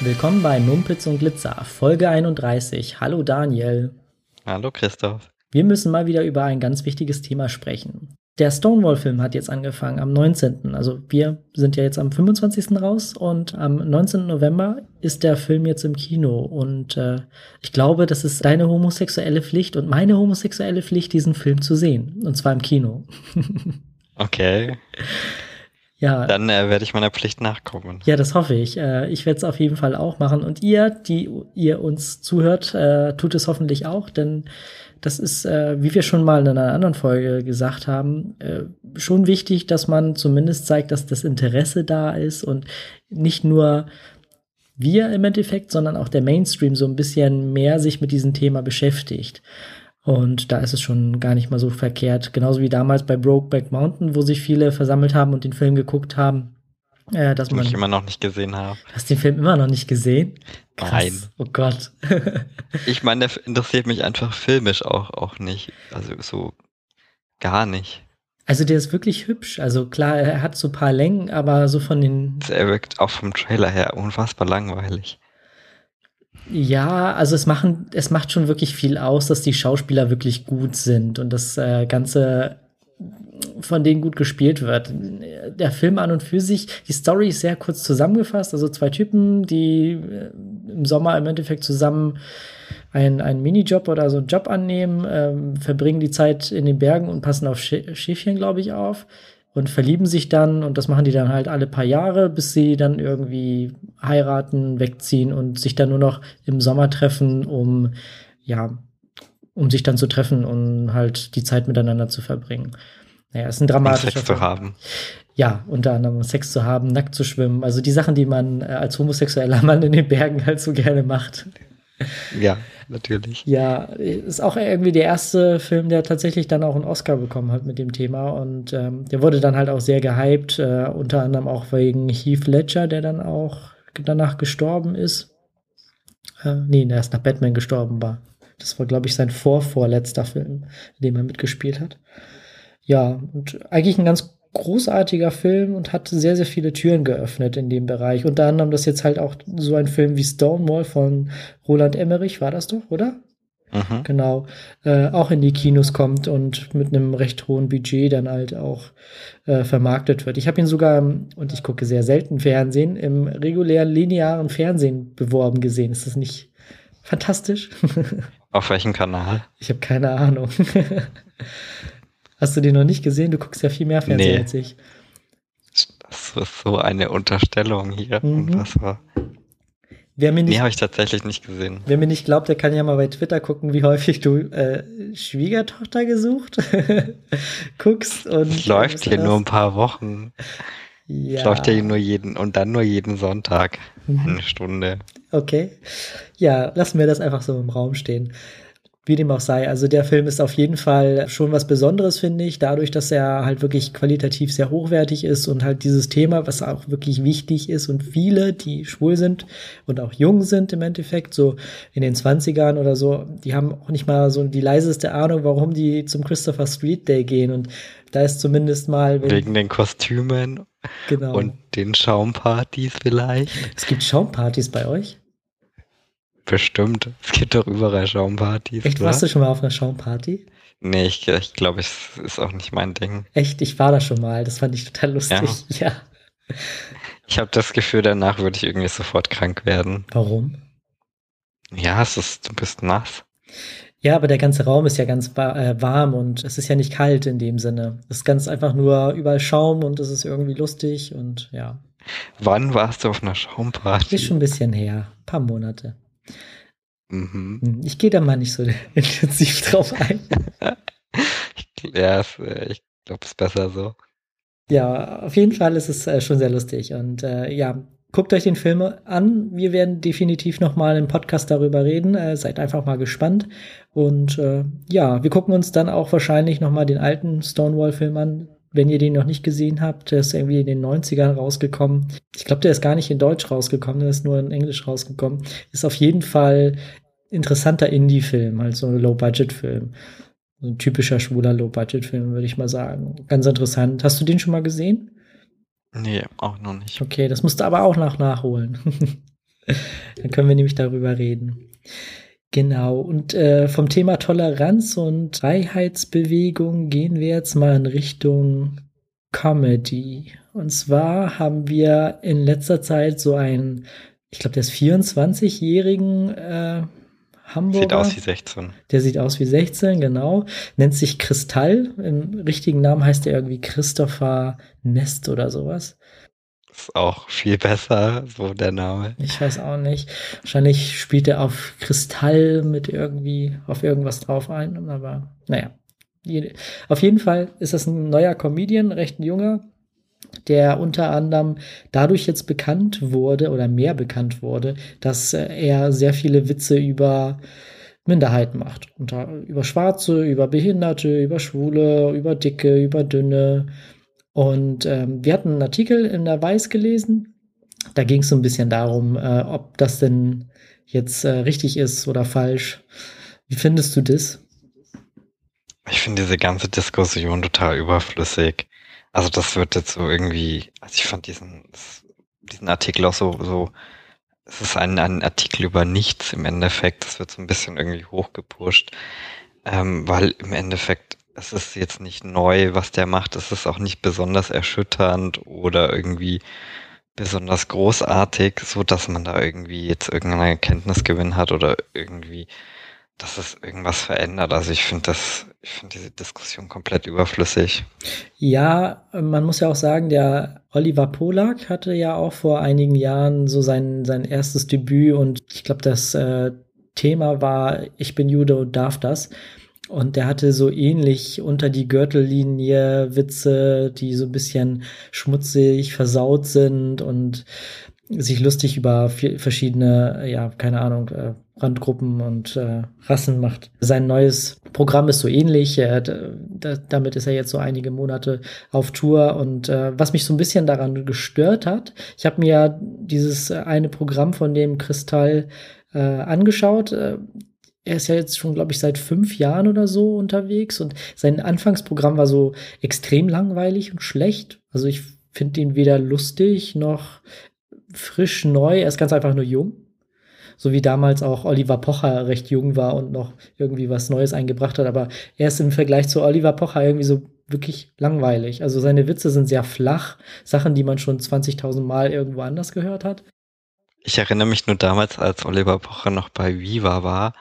Willkommen bei Mumpitz und Glitzer, Folge 31. Hallo Daniel. Hallo Christoph. Wir müssen mal wieder über ein ganz wichtiges Thema sprechen. Der Stonewall-Film hat jetzt angefangen am 19. Also wir sind ja jetzt am 25. raus und am 19. November ist der Film jetzt im Kino. Und ich glaube, das ist deine homosexuelle Pflicht und meine homosexuelle Pflicht, diesen Film zu sehen. Und zwar im Kino. Okay. Ja. Dann werde ich meiner Pflicht nachkommen. Ja, das hoffe ich. Ich werde es auf jeden Fall auch machen. Und ihr, die ihr uns zuhört, tut es hoffentlich auch, denn das ist, wie wir schon mal in einer anderen Folge gesagt haben, schon wichtig, dass man zumindest zeigt, dass das Interesse da ist und nicht nur wir im Endeffekt, sondern auch der Mainstream so ein bisschen mehr sich mit diesem Thema beschäftigt. Und da ist es schon gar nicht mal so verkehrt. Genauso wie damals bei Brokeback Mountain, wo sich viele versammelt haben und den Film geguckt haben. Dass man ich immer noch nicht gesehen habe. Hast du den Film immer noch nicht gesehen? Krass. Nein. Oh Gott. Ich meine, der interessiert mich einfach filmisch auch nicht. Also so gar nicht. Also der ist wirklich hübsch. Also klar, er hat so ein paar Längen, aber so von den... Er wirkt auch vom Trailer her unfassbar langweilig. Ja, also es macht schon wirklich viel aus, dass die Schauspieler wirklich gut sind und das Ganze von denen gut gespielt wird. Der Film an und für sich, die Story ist sehr kurz zusammengefasst. Also zwei Typen, die im Sommer im Endeffekt zusammen einen Minijob oder so einen Job annehmen, verbringen die Zeit in den Bergen und passen auf Schäfchen, glaube ich, auf. Und verlieben sich dann und das machen die dann halt alle paar Jahre, bis sie dann irgendwie heiraten, wegziehen und sich dann nur noch im Sommer treffen, um sich dann zu treffen und halt die Zeit miteinander zu verbringen. Naja, ist ein dramatischer Sex zu haben. Ja, unter anderem Sex zu haben, nackt zu schwimmen. Also die Sachen, die man als homosexueller Mann in den Bergen halt so gerne macht. Ja, natürlich. Ja, ist auch irgendwie der erste Film, der tatsächlich dann auch einen Oscar bekommen hat mit dem Thema. Und der wurde dann halt auch sehr gehypt, unter anderem auch wegen Heath Ledger, der dann auch danach gestorben ist. Der erst nach Batman gestorben war. Das war, glaube ich, sein vorletzter Film, in dem er mitgespielt hat. Ja, und eigentlich ein ganz großartiger Film und hat sehr, sehr viele Türen geöffnet in dem Bereich. Unter anderem, dass jetzt halt auch so ein Film wie Stonewall von Roland Emmerich, war das doch, oder? Mhm. Genau, auch in die Kinos kommt und mit einem recht hohen Budget dann halt auch vermarktet wird. Ich habe ihn sogar, und ich gucke sehr selten Fernsehen, im regulären linearen Fernsehen beworben gesehen. Ist das nicht fantastisch? Auf welchem Kanal? Ich habe keine Ahnung. Hast du den noch nicht gesehen? Du guckst ja viel mehr Fernsehen als ich. Das ist so eine Unterstellung hier. Unfassbar. Nee, habe ich tatsächlich nicht gesehen. Wer mir nicht glaubt, der kann ja mal bei Twitter gucken, wie häufig du Schwiegertochter gesucht guckst. Und es läuft hier nur ein paar Wochen. Ja. Es läuft ja nur jeden Sonntag. Eine Stunde. Okay. Ja, lassen wir das einfach so im Raum stehen. Wie dem auch sei. Also der Film ist auf jeden Fall schon was Besonderes, finde ich, dadurch, dass er halt wirklich qualitativ sehr hochwertig ist und halt dieses Thema, was auch wirklich wichtig ist und viele, die schwul sind und auch jung sind im Endeffekt, so in den 20ern oder so, die haben auch nicht mal so die leiseste Ahnung, warum die zum Christopher Street Day gehen und da ist zumindest mal... Wegen den Kostümen genau. Und den Schaumpartys vielleicht. Es gibt Schaumpartys bei euch? Bestimmt. Es gibt doch überall Schaumpartys. Echt, warst du schon mal auf einer Schaumparty? Nee, ich glaube, es ist auch nicht mein Ding. Echt, ich war da schon mal. Das fand ich total lustig. Ja. Ich habe das Gefühl, danach würde ich irgendwie sofort krank werden. Warum? Ja, du bist nass. Ja, aber der ganze Raum ist ja ganz warm und es ist ja nicht kalt in dem Sinne. Es ist ganz einfach nur überall Schaum und es ist irgendwie lustig und ja. Wann warst du auf einer Schaumparty? Ist schon ein bisschen her. Ein paar Monate. Mhm. Ich gehe da mal nicht so intensiv drauf ein. Ich glaube, es ist besser so. Ja, auf jeden Fall ist es schon sehr lustig. Und guckt euch den Film an. Wir werden definitiv noch mal im Podcast darüber reden. Seid einfach mal gespannt. Und wir gucken uns dann auch wahrscheinlich noch mal den alten Stonewall-Film an. Wenn ihr den noch nicht gesehen habt, der ist irgendwie in den 90ern rausgekommen. Ich glaube, der ist gar nicht in Deutsch rausgekommen, der ist nur in Englisch rausgekommen. Ist auf jeden Fall interessanter Indie-Film, halt so ein Low-Budget-Film. So ein typischer schwuler Low-Budget-Film, würde ich mal sagen. Ganz interessant. Hast du den schon mal gesehen? Nee, auch noch nicht. Okay, das musst du aber auch nachholen. Dann können wir nämlich darüber reden. Genau, und vom Thema Toleranz und Freiheitsbewegung gehen wir jetzt mal in Richtung Comedy. Und zwar haben wir in letzter Zeit so einen, ich glaube, der ist 24-jährigen Hamburger. Sieht aus wie 16. Der sieht aus wie 16, genau. Nennt sich Kristall. Im richtigen Namen heißt er irgendwie Christopher Nest oder sowas. Ist auch viel besser, so der Name. Ich weiß auch nicht. Wahrscheinlich spielt er auf Kristall mit irgendwie, auf irgendwas drauf ein, aber naja. Auf jeden Fall ist das ein neuer Comedian, recht ein junger, der unter anderem dadurch jetzt bekannt wurde oder mehr bekannt wurde, dass er sehr viele Witze über Minderheiten macht. Über Schwarze, über Behinderte, über Schwule, über Dicke, über Dünne. Und wir hatten einen Artikel in der Weiß gelesen. Da ging es so ein bisschen darum, ob das denn jetzt richtig ist oder falsch. Wie findest du das? Ich finde diese ganze Diskussion total überflüssig. Also das wird jetzt so irgendwie, also ich fand diesen Artikel auch so, es ist ein Artikel über nichts im Endeffekt. Das wird so ein bisschen irgendwie hochgepusht, weil im Endeffekt es ist jetzt nicht neu, was der macht. Es ist auch nicht besonders erschütternd oder irgendwie besonders großartig, so dass man da irgendwie jetzt irgendeinen Erkenntnisgewinn hat oder irgendwie, dass es irgendwas verändert. Also ich finde diese Diskussion komplett überflüssig. Ja, man muss ja auch sagen, der Oliver Polak hatte ja auch vor einigen Jahren so sein erstes Debüt und ich glaube, das Thema war Ich bin Jude und darf das. Und der hatte so ähnlich unter die Gürtellinie Witze, die so ein bisschen schmutzig, versaut sind und sich lustig über verschiedene, ja, keine Ahnung, Randgruppen und Rassen macht. Sein neues Programm ist so ähnlich. Damit ist er jetzt so einige Monate auf Tour. Und was mich so ein bisschen daran gestört hat, ich habe mir dieses eine Programm von dem Kristall angeschaut. Er ist ja jetzt schon, glaube ich, seit 5 Jahren oder so unterwegs und sein Anfangsprogramm war so extrem langweilig und schlecht. Also ich finde ihn weder lustig noch frisch neu. Er ist ganz einfach nur jung. So wie damals auch Oliver Pocher recht jung war und noch irgendwie was Neues eingebracht hat. Aber er ist im Vergleich zu Oliver Pocher irgendwie so wirklich langweilig. Also seine Witze sind sehr flach. Sachen, die man schon 20.000 Mal irgendwo anders gehört hat. Ich erinnere mich nur damals, als Oliver Pocher noch bei Viva war,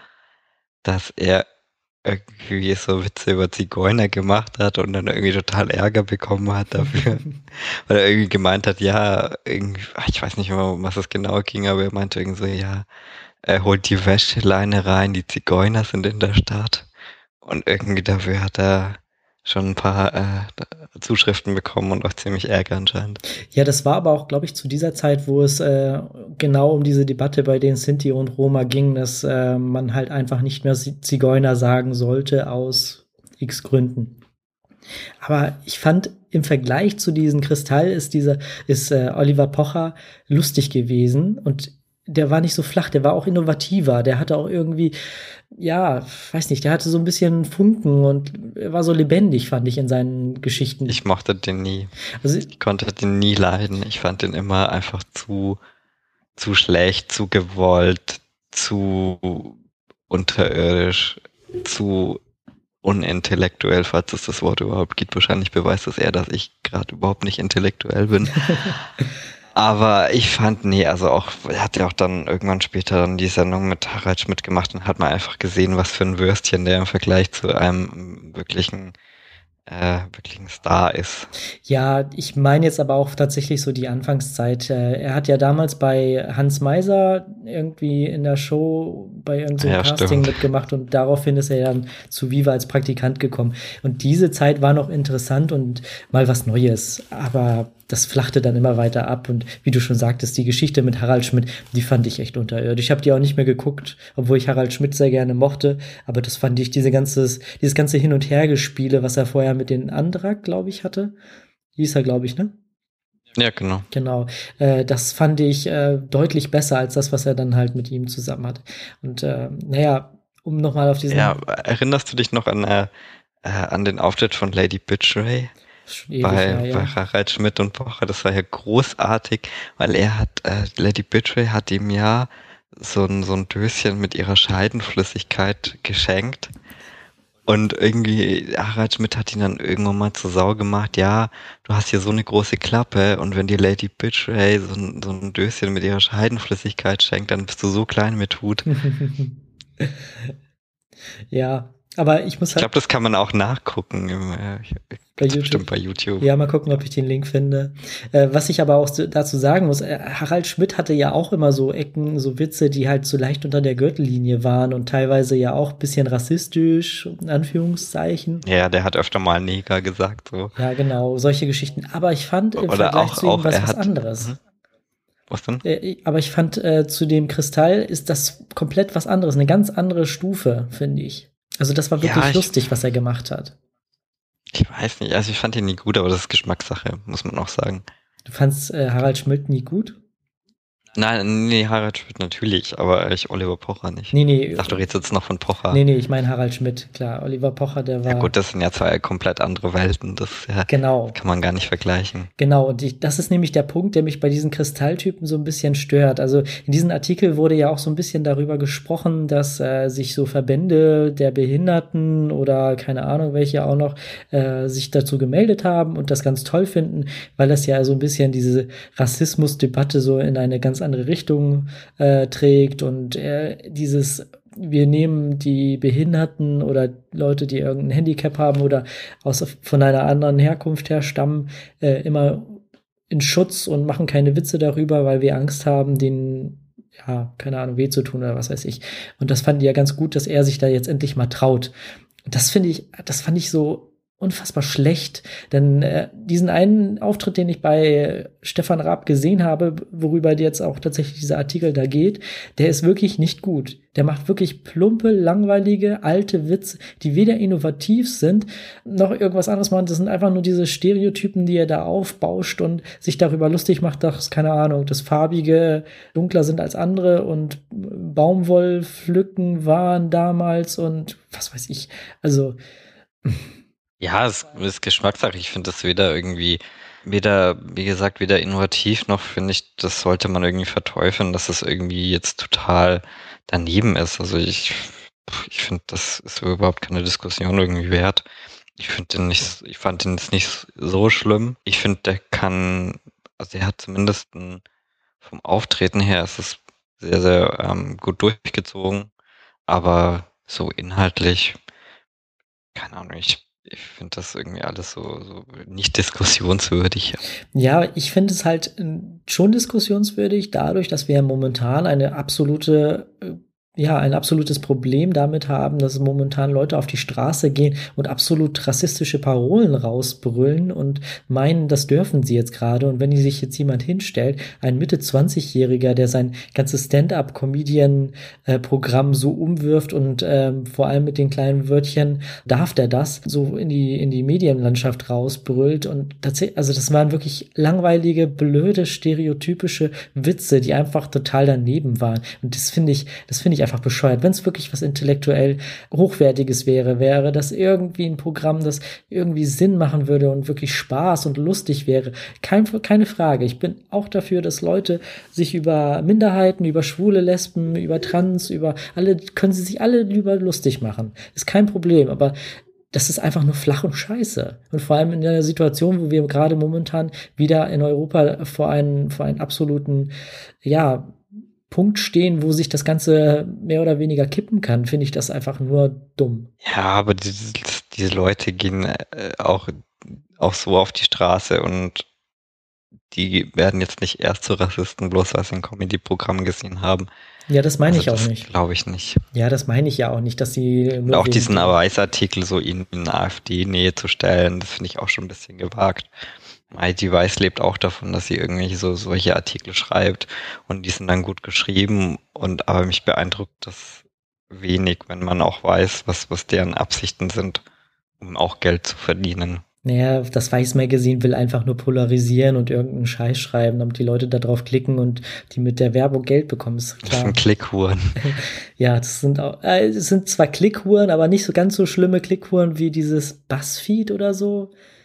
dass er irgendwie so Witze über Zigeuner gemacht hat und dann irgendwie total Ärger bekommen hat dafür. Weil er irgendwie gemeint hat, ja, irgendwie, ich weiß nicht mehr, um was es genau ging, aber er meinte irgendwie so, ja, er holt die Wäscheleine rein, die Zigeuner sind in der Stadt. Und irgendwie dafür hat er schon ein paar Zuschriften bekommen und auch ziemlich Ärger anscheinend. Ja, das war aber auch, glaube ich, zu dieser Zeit, wo es genau um diese Debatte bei den Sinti und Roma ging, dass man halt einfach nicht mehr Zigeuner sagen sollte aus X Gründen. Aber ich fand, im Vergleich zu diesem Kristall ist Oliver Pocher lustig gewesen und der war nicht so flach, der war auch innovativer, der hatte auch irgendwie, ja, weiß nicht, der hatte so ein bisschen Funken und er war so lebendig, fand ich, in seinen Geschichten. Ich mochte den nie. Also, ich konnte den nie leiden. Ich fand den immer einfach zu schlecht, zu gewollt, zu unterirdisch, zu unintellektuell, falls es das Wort überhaupt gibt. Wahrscheinlich beweist es eher, dass ich gerade überhaupt nicht intellektuell bin. Aber ich fand, er hat ja auch dann irgendwann später dann die Sendung mit Harald Schmidt gemacht und hat man einfach gesehen, was für ein Würstchen der im Vergleich zu einem wirklichen Star ist. Ja, ich meine jetzt aber auch tatsächlich so die Anfangszeit. Er hat ja damals bei Hans Meiser irgendwie in der Show bei irgendeinem Casting mitgemacht und daraufhin ist er dann zu Viva als Praktikant gekommen. Und diese Zeit war noch interessant und mal was Neues. Aber das flachte dann immer weiter ab. Und wie du schon sagtest, die Geschichte mit Harald Schmidt, die fand ich echt unterirdisch. Ich habe die auch nicht mehr geguckt, obwohl ich Harald Schmidt sehr gerne mochte. Aber das fand ich, dieses ganze Hin- und Hergespiele, was er vorher mit den Andrak, glaube ich, hatte. Hieß er, glaube ich, ne? Ja, genau. Genau. Das fand ich deutlich besser als das, was er dann halt mit ihm zusammen hat. Und um nochmal auf diesen... Ja, erinnerst du dich noch an den Auftritt von Lady Bitchray? Schon ewig her, bei ja. Harald Schmidt und Pocher. Das war ja großartig, weil er hat, Lady Betray hat ihm ja so ein Döschen mit ihrer Scheidenflüssigkeit geschenkt. Und irgendwie, Harald Schmidt hat ihn dann irgendwann mal zur Sau gemacht, ja, du hast hier so eine große Klappe und wenn dir Lady Betray so ein Döschen mit ihrer Scheidenflüssigkeit schenkt, dann bist du so klein mit Hut. Ja, aber ich muss Ich glaube, halt das kann man auch nachgucken. bei Gibt's YouTube. bestimmt bei YouTube. Ja, mal gucken, ob ich den Link finde. Was ich aber auch dazu sagen muss, Harald Schmidt hatte ja auch immer so Ecken, so Witze, die halt so leicht unter der Gürtellinie waren und teilweise ja auch ein bisschen rassistisch, in Anführungszeichen. Ja, der hat öfter mal Neger gesagt, so. Ja, genau, solche Geschichten. Aber ich fand im Oder Vergleich zu ihm er was hat, anderes. was denn? Aber ich fand, zu dem Kristall ist das komplett was anderes, eine ganz andere Stufe, finde ich. Also das war wirklich lustig, was er gemacht hat. Ich weiß nicht, also ich fand ihn nie gut, aber das ist Geschmackssache, muss man auch sagen. Du fandst Harald Schmidt nie gut? Nein, nee, Harald Schmidt natürlich, aber Oliver Pocher nicht. Nee. Ich dachte, du redest jetzt noch von Pocher. Nee, ich meine Harald Schmidt, klar. Oliver Pocher, der war. Ja gut, das sind ja zwei komplett andere Welten, das genau. Kann man gar nicht vergleichen. Genau, und das ist nämlich der Punkt, der mich bei diesen Kristalltypen so ein bisschen stört. Also in diesem Artikel wurde ja auch so ein bisschen darüber gesprochen, dass sich so Verbände der Behinderten oder keine Ahnung welche auch noch sich dazu gemeldet haben und das ganz toll finden, weil das ja so ein bisschen diese Rassismusdebatte so in eine ganz andere Richtung trägt und wir nehmen die Behinderten oder Leute, die irgendein Handicap haben oder von einer anderen Herkunft her stammen, immer in Schutz und machen keine Witze darüber, weil wir Angst haben, denen, ja, keine Ahnung, weh zu tun oder was weiß ich. Und das fand ich ja ganz gut, dass er sich da jetzt endlich mal traut. Und das fand ich so unfassbar schlecht, denn diesen einen Auftritt, den ich bei Stefan Raab gesehen habe, worüber jetzt auch tatsächlich dieser Artikel da geht, der ist wirklich nicht gut. Der macht wirklich plumpe, langweilige, alte Witze, die weder innovativ sind, noch irgendwas anderes machen. Das sind einfach nur diese Stereotypen, die er da aufbauscht und sich darüber lustig macht, dass, keine Ahnung, das Farbige dunkler sind als andere und Baumwollpflücken waren damals und was weiß ich. Also ja, es ist Geschmackssache. Ich finde das wie gesagt, weder innovativ noch finde ich, das sollte man irgendwie verteufeln, dass es irgendwie jetzt total daneben ist. Also ich finde, das ist überhaupt keine Diskussion irgendwie wert. Ich fand den jetzt nicht so schlimm. Ich finde, also er hat zumindest vom Auftreten her ist es sehr, sehr gut durchgezogen, aber so inhaltlich, keine Ahnung, ich finde das irgendwie alles so nicht diskussionswürdig. Ja, ich finde es halt schon diskussionswürdig, dadurch, dass wir momentan ein absolutes Problem damit haben, dass momentan Leute auf die Straße gehen und absolut rassistische Parolen rausbrüllen und meinen, das dürfen sie jetzt gerade. Und wenn sich jetzt jemand hinstellt, ein Mitte-20-Jähriger, der sein ganzes Stand-up-Comedian-Programm so umwirft und vor allem mit den kleinen Wörtchen, darf der das, so in die Medienlandschaft rausbrüllt. Und tatsächlich, also das waren wirklich langweilige, blöde, stereotypische Witze, die einfach total daneben waren. Und das finde ich einfach bescheuert. Wenn es wirklich was intellektuell Hochwertiges wäre das irgendwie ein Programm, das irgendwie Sinn machen würde und wirklich Spaß und lustig wäre. Keine Frage. Ich bin auch dafür, dass Leute sich über Minderheiten, über Schwule, Lesben, über Trans, können sie sich alle über lustig machen. Ist kein Problem, aber das ist einfach nur flach und scheiße. Und vor allem in der Situation, wo wir gerade momentan wieder in Europa vor einen absoluten, ja, Punkt stehen, wo sich das Ganze mehr oder weniger kippen kann, finde ich das einfach nur dumm. Ja, aber diese Leute gehen auch so auf die Straße und die werden jetzt nicht erst zu Rassisten, bloß weil sie ein Comedy-Programm gesehen haben. Ja, das meine ich auch nicht. Glaube ich nicht. Ja, das meine ich ja auch nicht, dass sie und auch diesen Weißartikel so in AfD-Nähe zu stellen, das finde ich auch schon ein bisschen gewagt. Heidi Weiß lebt auch davon, dass sie irgendwelche solche Artikel schreibt und die sind dann gut geschrieben aber mich beeindruckt das wenig, wenn man auch weiß, was deren Absichten sind, um auch Geld zu verdienen. Naja, das Weiß Magazine will einfach nur polarisieren und irgendeinen Scheiß schreiben, damit die Leute da drauf klicken und die mit der Werbung Geld bekommen, ist klar. Das sind Klickhuren. Ja, es sind zwar Klickhuren, aber nicht so ganz so schlimme Klickhuren wie dieses BuzzFeed oder so.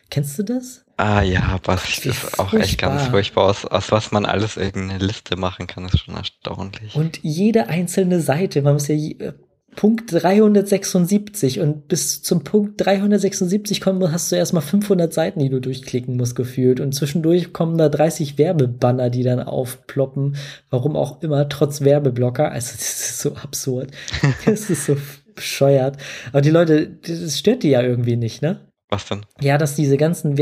Kennst du das? Ah ja, aber es Wie ist auch echt ganz furchtbar. furchtbar. Aus was man alles irgendeine Liste machen kann, ist schon erstaunlich. Und jede einzelne Seite, man muss ja Punkt 376 und bis zum Punkt 376 kommen, hast du erstmal 500 Seiten, die du durchklicken musst, gefühlt. Und zwischendurch kommen da 30 Werbebanner, die dann aufploppen. Warum auch immer, trotz Werbeblocker. Also, das ist so absurd. Das ist so bescheuert. Aber die Leute, das stört die ja irgendwie nicht, ne? Was denn? Ja, dass diese ganzen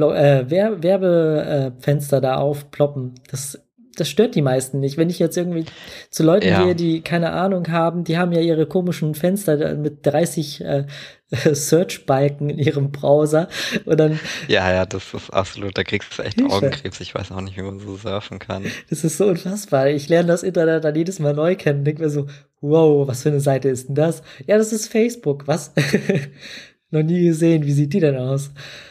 Werbefenster da aufploppen, das stört die meisten nicht. Wenn ich jetzt irgendwie zu Leuten Ja, gehe, die keine Ahnung haben, die haben ja ihre komischen Fenster mit 30 Search-Balken in ihrem Browser und dann, ja, das ist absolut, da kriegst du echt Hilfe, Augenkrebs. Ich weiß auch nicht, wie man so surfen kann. das ist so unfassbar. Ich lerne das Internet dann jedes Mal neu kennen, denke mir so, wow, was für eine Seite ist denn das? Ja, das ist Facebook, was? Noch nie gesehen, wie sieht die denn aus?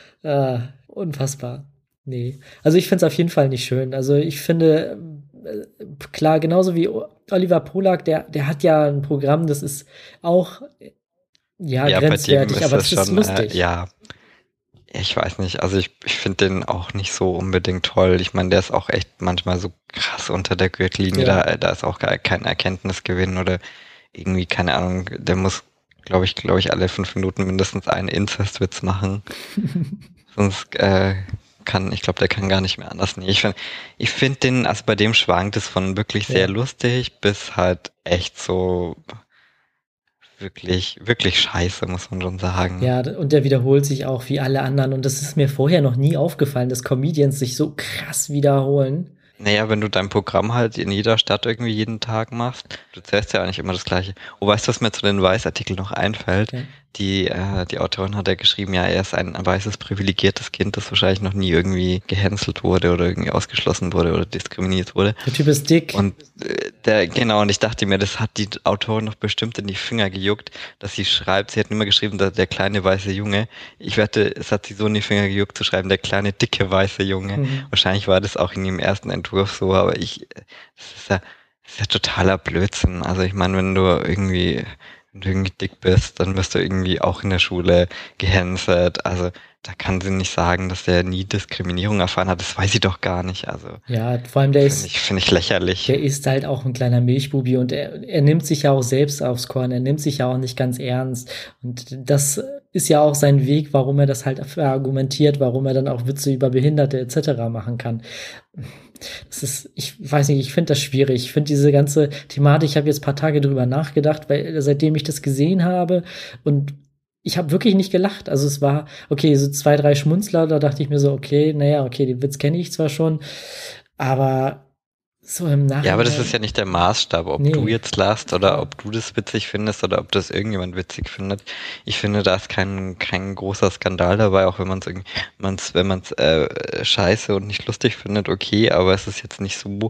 Unfassbar. Nee. Also ich finde es auf jeden Fall nicht schön. Also ich finde, klar, genauso wie Oliver Polak, der hat ja ein Programm, das ist auch, ja, Ja, bei dem grenzwertig, ist aber es das ist schon, lustig. ja, ich weiß nicht. Also ich finde den auch nicht so unbedingt toll. Ich meine, der ist auch echt manchmal so krass unter der Gürtellinie. Ja. Da ist auch gar kein Erkenntnisgewinn oder irgendwie, keine Ahnung, der muss, glaube ich, alle 5 Minuten mindestens einen Inzestwitz machen. Sonst ich glaube, der kann gar nicht mehr anders. Nee, ich find den, also bei dem schwankt es von wirklich sehr Ja. lustig bis halt echt so wirklich, wirklich scheiße, muss man schon sagen. Ja, und der wiederholt sich auch wie alle anderen. Und das ist mir vorher noch nie aufgefallen, dass Comedians sich so krass wiederholen. Naja, wenn du dein Programm halt in jeder Stadt irgendwie jeden Tag machst, du zählst ja eigentlich immer das Gleiche. Oh, weißt du, was mir zu den Weiß-Artikeln noch einfällt? Ja. Die Autorin hat ja geschrieben, ja, er ist ein weißes, privilegiertes Kind, das wahrscheinlich noch nie irgendwie gehänselt wurde oder irgendwie ausgeschlossen wurde oder diskriminiert wurde. Der Typ ist dick. Und und ich dachte mir, das hat die Autorin noch bestimmt in die Finger gejuckt, dass sie schreibt, sie hat immer geschrieben, dass der kleine weiße Junge. Ich wette, es hat sie so in die Finger gejuckt zu schreiben, der kleine dicke weiße Junge. Mhm. Wahrscheinlich war das auch in ihrem ersten Entwurf so, aber das ist ja totaler Blödsinn. Also ich meine, wenn du irgendwie dick bist, dann wirst du irgendwie auch in der Schule gehänselt. Also da kann sie nicht sagen, dass der nie Diskriminierung erfahren hat. Das weiß sie doch gar nicht. Also Ja, vor allem finde ich lächerlich. der ist halt auch ein kleiner Milchbubi und er nimmt sich ja auch selbst aufs Korn, er nimmt sich ja auch nicht ganz ernst. Und das ist ja auch sein Weg, warum er das halt argumentiert, warum er dann auch Witze über Behinderte etc. machen kann. Ich weiß nicht, ich finde das schwierig. Ich finde diese ganze Thematik, ich habe jetzt ein paar Tage drüber nachgedacht, weil seitdem ich das gesehen habe und ich habe wirklich nicht gelacht. Also es war, okay, so 2, 3 Schmunzler, da dachte ich mir so, okay, naja, okay, den Witz kenne ich zwar schon, aber so im Ja, aber das ist Nachhinein, ja nicht der Maßstab, ob du nee, jetzt lachst oder ob du das witzig findest oder ob das irgendjemand witzig findet. Ich finde, da ist kein großer Skandal dabei, auch wenn wenn man es scheiße und nicht lustig findet, okay, aber es ist jetzt nicht so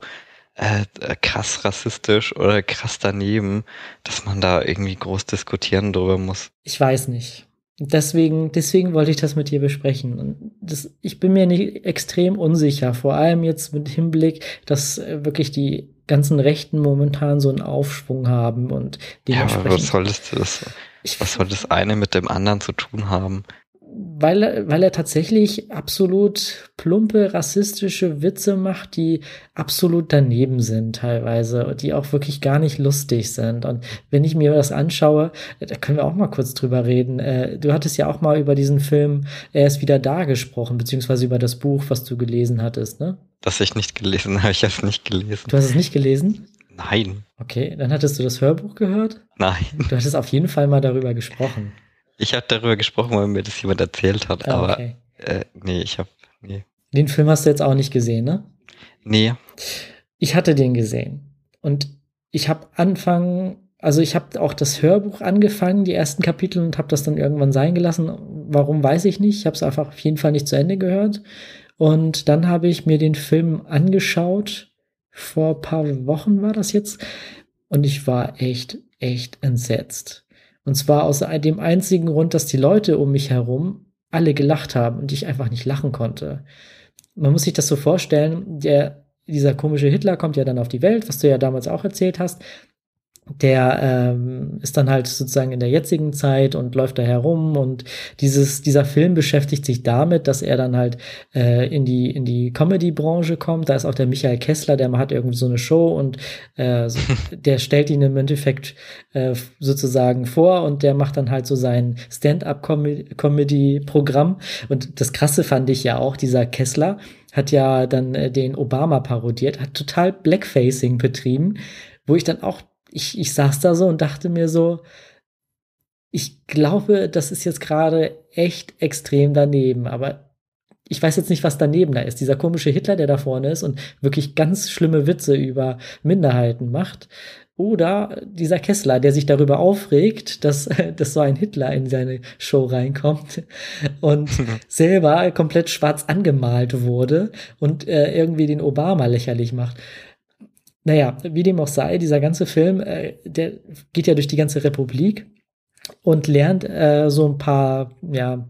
krass rassistisch oder krass daneben, dass man da irgendwie groß diskutieren drüber muss. ich weiß nicht. Deswegen wollte ich das mit dir besprechen. Und ich bin mir nicht extrem unsicher, vor allem jetzt mit Hinblick, dass wirklich die ganzen Rechten momentan so einen Aufschwung haben und Ja, aber dementsprechend. Ich, was soll das eine mit dem anderen zu tun haben? weil er tatsächlich absolut plumpe, rassistische Witze macht, die absolut daneben sind teilweise, die auch wirklich gar nicht lustig sind. Und wenn ich mir das anschaue, da können wir auch mal kurz drüber reden. Du hattest ja auch mal über diesen Film Er ist wieder da gesprochen, beziehungsweise über das Buch, was du gelesen hattest, ne? Das ich nicht gelesen habe, ich habe es nicht gelesen. Du hast es nicht gelesen? Nein, Okay, dann hattest du das Hörbuch gehört? nein. Du hattest auf jeden Fall mal darüber gesprochen. Ich habe darüber gesprochen, weil mir das jemand erzählt hat, Ah, aber okay. nee. Den Film hast du jetzt auch nicht gesehen, ne? Nee, Ich hatte den gesehen. Und ich habe ich habe auch das Hörbuch angefangen, die ersten Kapitel, und habe das dann irgendwann sein gelassen. Warum, weiß ich nicht. Ich habe es einfach auf jeden Fall nicht zu Ende gehört. Und dann habe ich mir den Film angeschaut. Vor ein paar Wochen war das jetzt. Und ich war echt entsetzt. Und zwar aus dem einzigen Grund, dass die Leute um mich herum alle gelacht haben und ich einfach nicht lachen konnte. Man muss sich das so vorstellen, dieser komische Hitler kommt ja dann auf die Welt, was du ja damals auch erzählt hast. der ist dann halt sozusagen in der jetzigen Zeit und läuft da herum und dieser Film beschäftigt sich damit, dass er dann halt in die Comedy-Branche kommt. Da ist auch der Michael Kessler, der hat irgendwie so eine Show und der stellt ihn im Endeffekt sozusagen vor und der macht dann halt so sein Stand-up-Comedy-Programm. Und das Krasse fand ich ja auch, dieser Kessler hat ja dann den Obama parodiert, hat total Blackfacing betrieben, wo ich dann auch ich saß da so und dachte mir so, ich glaube, das ist jetzt gerade echt extrem daneben, aber ich weiß jetzt nicht, was daneben da ist. Dieser komische Hitler, der da vorne ist und wirklich ganz schlimme Witze über Minderheiten macht. Oder dieser Kessler, der sich darüber aufregt, dass so ein Hitler in seine Show reinkommt und selber komplett schwarz angemalt wurde und irgendwie den Obama lächerlich macht. Naja, wie dem auch sei, dieser ganze Film, der geht ja durch die ganze Republik und lernt so ein paar, ja,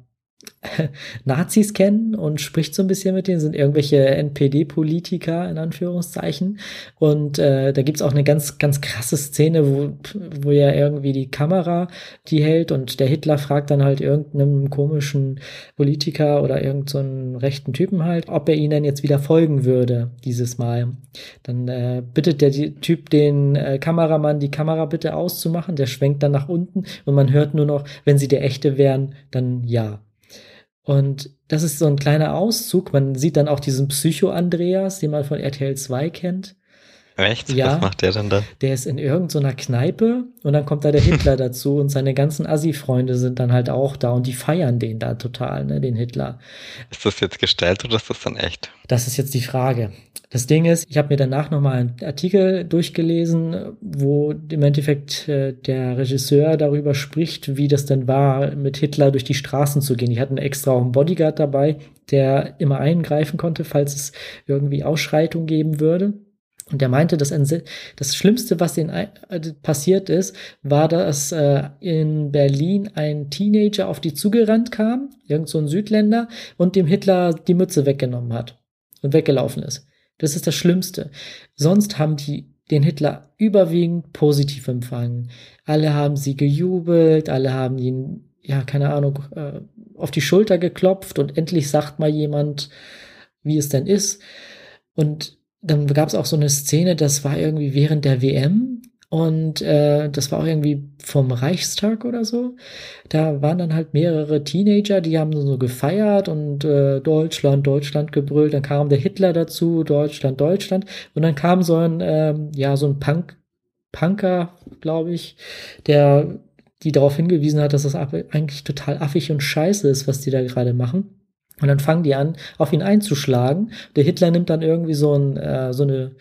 Nazis kennen und spricht so ein bisschen mit denen, sind irgendwelche NPD-Politiker in Anführungszeichen. Und da gibt's auch eine ganz, ganz krasse Szene, wo ja irgendwie die Kamera die hält und der Hitler fragt dann halt irgendeinem komischen Politiker oder irgend so einen rechten Typen halt, ob er ihnen denn jetzt wieder folgen würde dieses Mal. Dann bittet der Typ den Kameramann, die Kamera bitte auszumachen. Der schwenkt dann nach unten und man hört nur noch, wenn sie der Echte wären, dann ja. Und das ist so ein kleiner Auszug. Man sieht dann auch diesen Psycho-Andreas, den man von RTL 2 kennt. Echt? Ja, was macht der dann da? Der ist in irgendeiner Kneipe und dann kommt da der Hitler dazu und seine ganzen Assi-Freunde sind dann halt auch da und die feiern den da total, ne, den Hitler. Ist das jetzt gestellt oder ist das dann echt? Das ist jetzt die Frage. Das Ding ist, ich habe mir danach nochmal einen Artikel durchgelesen, wo im Endeffekt der Regisseur darüber spricht, wie das denn war, mit Hitler durch die Straßen zu gehen. Die hatten extra auch einen Bodyguard dabei, der immer eingreifen konnte, falls es irgendwie Ausschreitung geben würde. Und der meinte, dass das Schlimmste, was ihnen passiert ist, war, dass in Berlin ein Teenager auf die zugerannt kam, irgend so ein Südländer, und dem Hitler die Mütze weggenommen hat und weggelaufen ist. Das ist das Schlimmste. Sonst haben die den Hitler überwiegend positiv empfangen. Alle haben sie gejubelt, alle haben ihn, ja, keine Ahnung, auf die Schulter geklopft und endlich sagt mal jemand, wie es denn ist. Und dann gab es auch so eine Szene, das war irgendwie während der WM und das war auch irgendwie vom Reichstag oder so. Da waren dann halt mehrere Teenager, die haben so gefeiert und Deutschland, Deutschland gebrüllt. Dann kam der Hitler dazu, Deutschland, Deutschland. Und dann kam so ein, so ein Punker, glaube ich, die darauf hingewiesen hat, dass das eigentlich total affig und scheiße ist, was die da gerade machen. Und dann fangen die an, auf ihn einzuschlagen. Der Hitler nimmt dann irgendwie so eine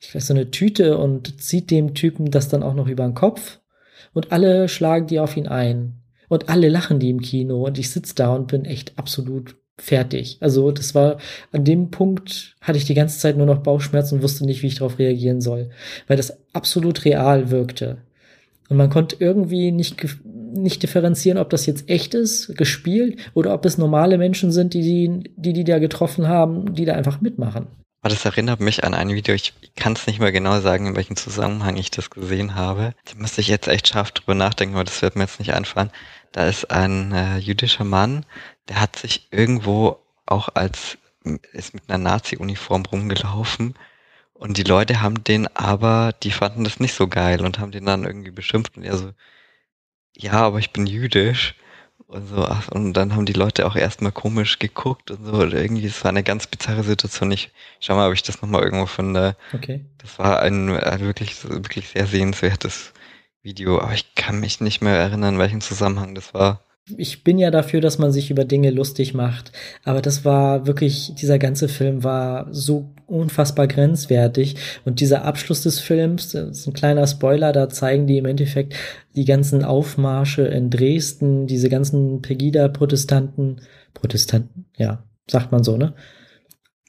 Tüte und zieht dem Typen das dann auch noch über den Kopf. Und alle schlagen die auf ihn ein. Und alle lachen die im Kino. Und ich sitze da und bin echt absolut fertig. Also das war, an dem Punkt hatte ich die ganze Zeit nur noch Bauchschmerzen und wusste nicht, wie ich darauf reagieren soll. Weil das absolut real wirkte. Und man konnte irgendwie nicht differenzieren, ob das jetzt echt ist, gespielt, oder ob es normale Menschen sind, die da getroffen haben, die da einfach mitmachen. Aber das erinnert mich an ein Video, ich kann es nicht mehr genau sagen, in welchem Zusammenhang ich das gesehen habe. Da müsste ich jetzt echt scharf drüber nachdenken, aber das wird mir jetzt nicht einfallen. Da ist ein jüdischer Mann, der hat sich irgendwo auch ist mit einer Nazi-Uniform rumgelaufen. Und die Leute haben die fanden das nicht so geil und haben den dann irgendwie beschimpft und er so, ja, aber ich bin jüdisch und so, und dann haben die Leute auch erstmal komisch geguckt und so, und irgendwie, es war eine ganz bizarre Situation. Ich schau mal, ob ich das nochmal irgendwo finde. Okay. Das war ein wirklich, wirklich sehr sehenswertes Video, aber ich kann mich nicht mehr erinnern, welchen Zusammenhang das war. Ich bin ja dafür, dass man sich über Dinge lustig macht, aber das war wirklich, dieser ganze Film war so unfassbar grenzwertig und dieser Abschluss des Films, das ist ein kleiner Spoiler, da zeigen die im Endeffekt die ganzen Aufmarsche in Dresden, diese ganzen Pegida-Protestanten, ja, sagt man so, ne?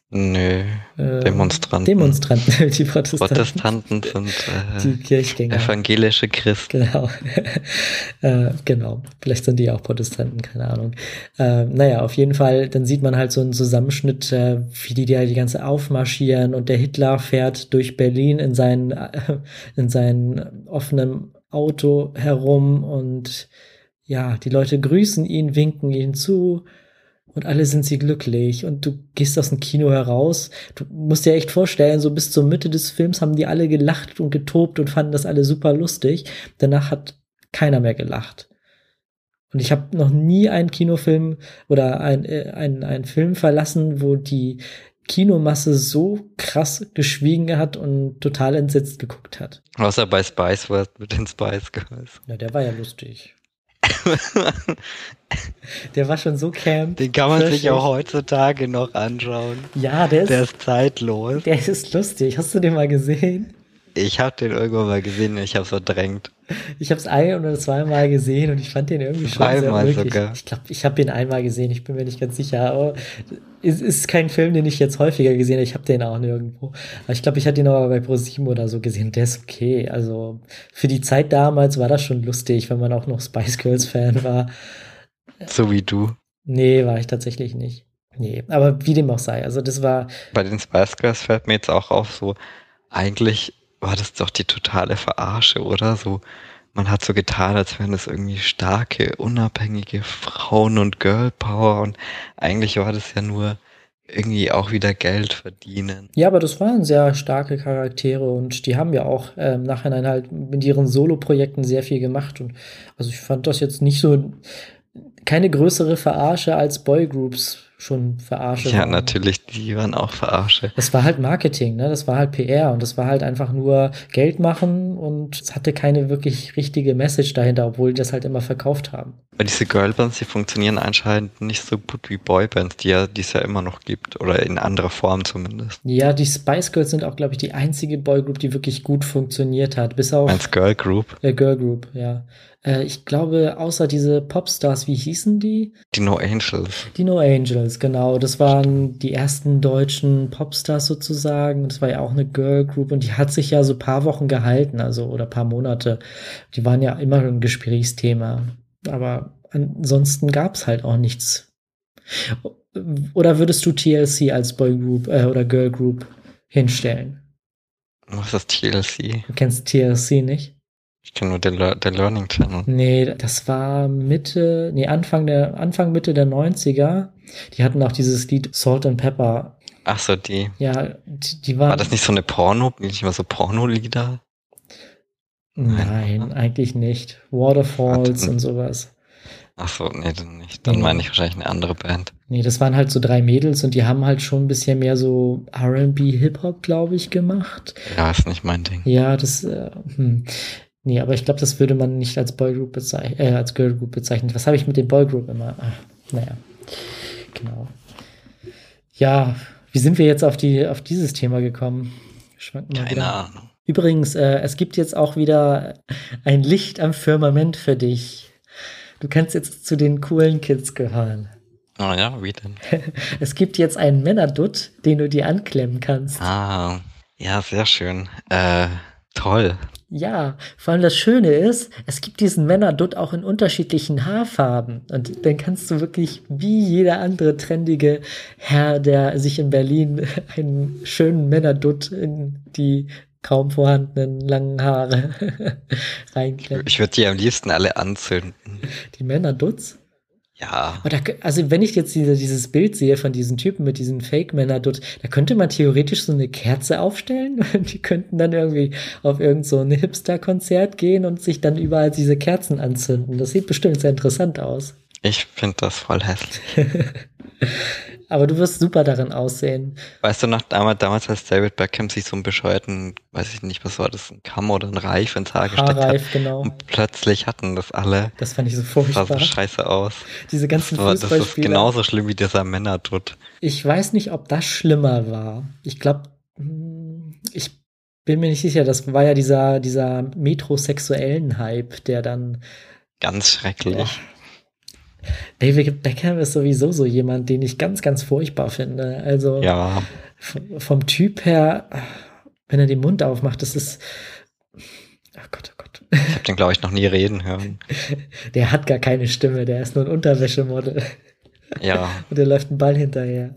Nö, Demonstranten. Demonstranten, die Protestanten sind die Kirchgänger. Evangelische Christen. Genau. Genau. Vielleicht sind die auch Protestanten, keine Ahnung. Naja, auf jeden Fall, dann sieht man halt so einen Zusammenschnitt, wie die da die ganze aufmarschieren und der Hitler fährt durch Berlin in seinen offenen Auto herum und ja, die Leute grüßen ihn, winken ihn zu. Und alle sind sie glücklich und du gehst aus dem Kino heraus. Du musst dir echt vorstellen, so bis zur Mitte des Films haben die alle gelacht und getobt und fanden das alle super lustig. Danach hat keiner mehr gelacht. Und ich habe noch nie einen Kinofilm oder einen Film verlassen, wo die Kinomasse so krass geschwiegen hat und total entsetzt geguckt hat. Außer bei Spice World mit den Spice Girls. Ja, der war ja lustig. Der war schon so camp. Den kann man sich auch heutzutage noch anschauen. Ja, der ist zeitlos. Der ist lustig. Hast du den mal gesehen? Ich habe den irgendwann mal gesehen und ich habe es verdrängt. Ich habe es ein- oder zweimal gesehen und ich fand den irgendwie schon sehr ulkig. Ich glaube, ich habe ihn einmal gesehen. Ich bin mir nicht ganz sicher. Aber es ist kein Film, den ich jetzt häufiger gesehen habe. Ich habe den auch nirgendwo. Aber ich glaube, ich hatte ihn aber bei ProSieben oder so gesehen. Der ist okay. Also für die Zeit damals war das schon lustig, wenn man auch noch Spice Girls Fan war. So wie du. Nee, war ich tatsächlich nicht. Nee, aber wie dem auch sei. Also das war... Bei den Spice Girls fällt mir jetzt auch auf, so eigentlich war das doch die totale Verarsche, oder? So, man hat so getan, als wären das irgendwie starke, unabhängige Frauen und Girl Power und eigentlich war das ja nur irgendwie auch wieder Geld verdienen. Ja, aber das waren sehr starke Charaktere und die haben ja auch im Nachhinein halt mit ihren Solo-Projekten sehr viel gemacht und also ich fand das jetzt nicht so keine größere Verarsche als Boygroups schon Verarsche Ja, waren. natürlich, die waren auch Verarsche. Das war halt Marketing, ne? Das war halt PR und das war halt einfach nur Geld machen und es hatte keine wirklich richtige Message dahinter, obwohl die das halt immer verkauft haben. Weil diese Girlbands, die funktionieren anscheinend nicht so gut wie Boybands, die es ja immer noch gibt oder in anderer Form zumindest. Ja, die Spice Girls sind auch, glaube ich, die einzige Boygroup, die wirklich gut funktioniert hat, bis auf... Als Girl Group? Girl Group, ja. Ich glaube, außer diese Popstars, wie hießen die? Die No Angels. Die No Angels, genau. Das waren die ersten deutschen Popstars sozusagen. Das war ja auch eine Girl Group und die hat sich ja so ein paar Wochen gehalten, also oder ein paar Monate. Die waren ja immer ein Gesprächsthema. Aber ansonsten gab es halt auch nichts. Oder würdest du TLC als Boy Group oder Girl Group hinstellen? Was ist TLC? Du kennst TLC nicht? Ich kenne nur der Learning Channel. Nee, das war Anfang Mitte der 90er. Die hatten auch dieses Lied Salt and Pepper. Ach so, die. Ja, die waren... War das nicht so eine nicht mal so Porno-Lieder? Nein, eigentlich nicht. Waterfalls und sowas. Ach so, nee, dann nicht. Dann meine ich wahrscheinlich eine andere Band. Nee, das waren halt so 3 Mädels und die haben halt schon ein bisschen mehr so R&B, Hip-Hop, glaube ich, gemacht. Ja, ist nicht mein Ding. Ja, Nee, aber ich glaube, das würde man nicht als Boygroup als Girlgroup bezeichnen. Was habe ich mit dem Boygroup immer? Naja, genau. Ja, wie sind wir jetzt auf dieses Thema gekommen? Keine Ahnung. Übrigens, es gibt jetzt auch wieder ein Licht am Firmament für dich. Du kannst jetzt zu den coolen Kids gehören. Oh ja, wie denn? Es gibt jetzt einen Männerdutt, den du dir anklemmen kannst. Ah, ja, sehr schön. Toll. Ja, vor allem das Schöne ist, es gibt diesen Männerdutt auch in unterschiedlichen Haarfarben. Und dann kannst du wirklich wie jeder andere trendige Herr, der sich in Berlin einen schönen Männerdutt in die kaum vorhandenen langen Haare reinklemmen. Ich würde die am liebsten alle anzünden. Die Männerdutts? Ja. Also wenn ich jetzt dieses Bild sehe von diesen Typen mit diesen Fake-Männerdutt, da könnte man theoretisch so eine Kerze aufstellen und die könnten dann irgendwie auf irgend so ein Hipster-Konzert gehen und sich dann überall diese Kerzen anzünden. Das sieht bestimmt sehr interessant aus. Ich finde das voll hässlich. Aber du wirst super darin aussehen. Weißt du noch, damals als David Beckham sich so einen bescheuerten, weiß ich nicht, was war das, ein Kamm oder ein Reif ins Haar gesteckt hat. Genau. Und plötzlich hatten das alle. Das fand ich so furchtbar. Das sah so scheiße aus. Diese ganzen Fußballspieler. Das ist genauso schlimm wie dieser Männerdutt. Ich weiß nicht, ob das schlimmer war. Ich glaube, ich bin mir nicht sicher, das war ja dieser metrosexuellen Hype, der dann... Ganz schrecklich. David Beckham ist sowieso so jemand, den ich ganz, ganz furchtbar finde. Also Ja, vom Typ her, wenn er den Mund aufmacht, das ist, oh Gott, oh Gott. ich habe den, glaube ich, noch nie reden hören. Der hat gar keine Stimme, der ist nur ein Unterwäschemodel. Ja, Und der läuft einen Ball hinterher.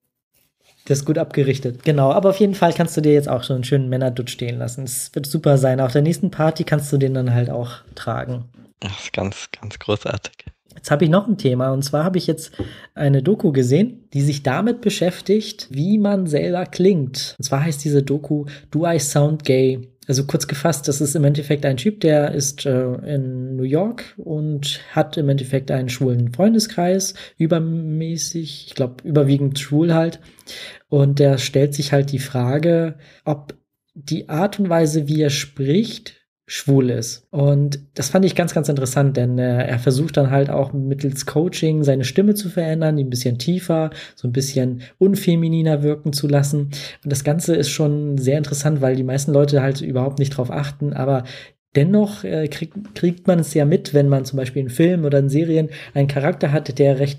Der ist gut abgerichtet. Genau, aber auf jeden Fall kannst du dir jetzt auch so einen schönen Männerdutt stehen lassen. Es wird super sein. Auf der nächsten Party kannst du den dann halt auch tragen. das ist ganz, ganz großartig. Jetzt habe ich noch ein Thema, und zwar habe ich jetzt eine Doku gesehen, die sich damit beschäftigt, wie man selber klingt. Und zwar heißt diese Doku Do I Sound Gay? Also kurz gefasst, das ist im Endeffekt ein Typ, der ist in New York und hat im Endeffekt einen schwulen Freundeskreis, übermäßig, ich glaube überwiegend schwul halt. Und der stellt sich halt die Frage, ob die Art und Weise, wie er spricht, schwul ist. Und das fand ich ganz, ganz interessant, denn er versucht dann halt auch mittels Coaching seine Stimme zu verändern, die ein bisschen tiefer, so ein bisschen unfemininer wirken zu lassen. Und das Ganze ist schon sehr interessant, weil die meisten Leute halt überhaupt nicht drauf achten, aber dennoch kriegt man es ja mit, wenn man zum Beispiel in Filmen oder in Serien einen Charakter hat, der recht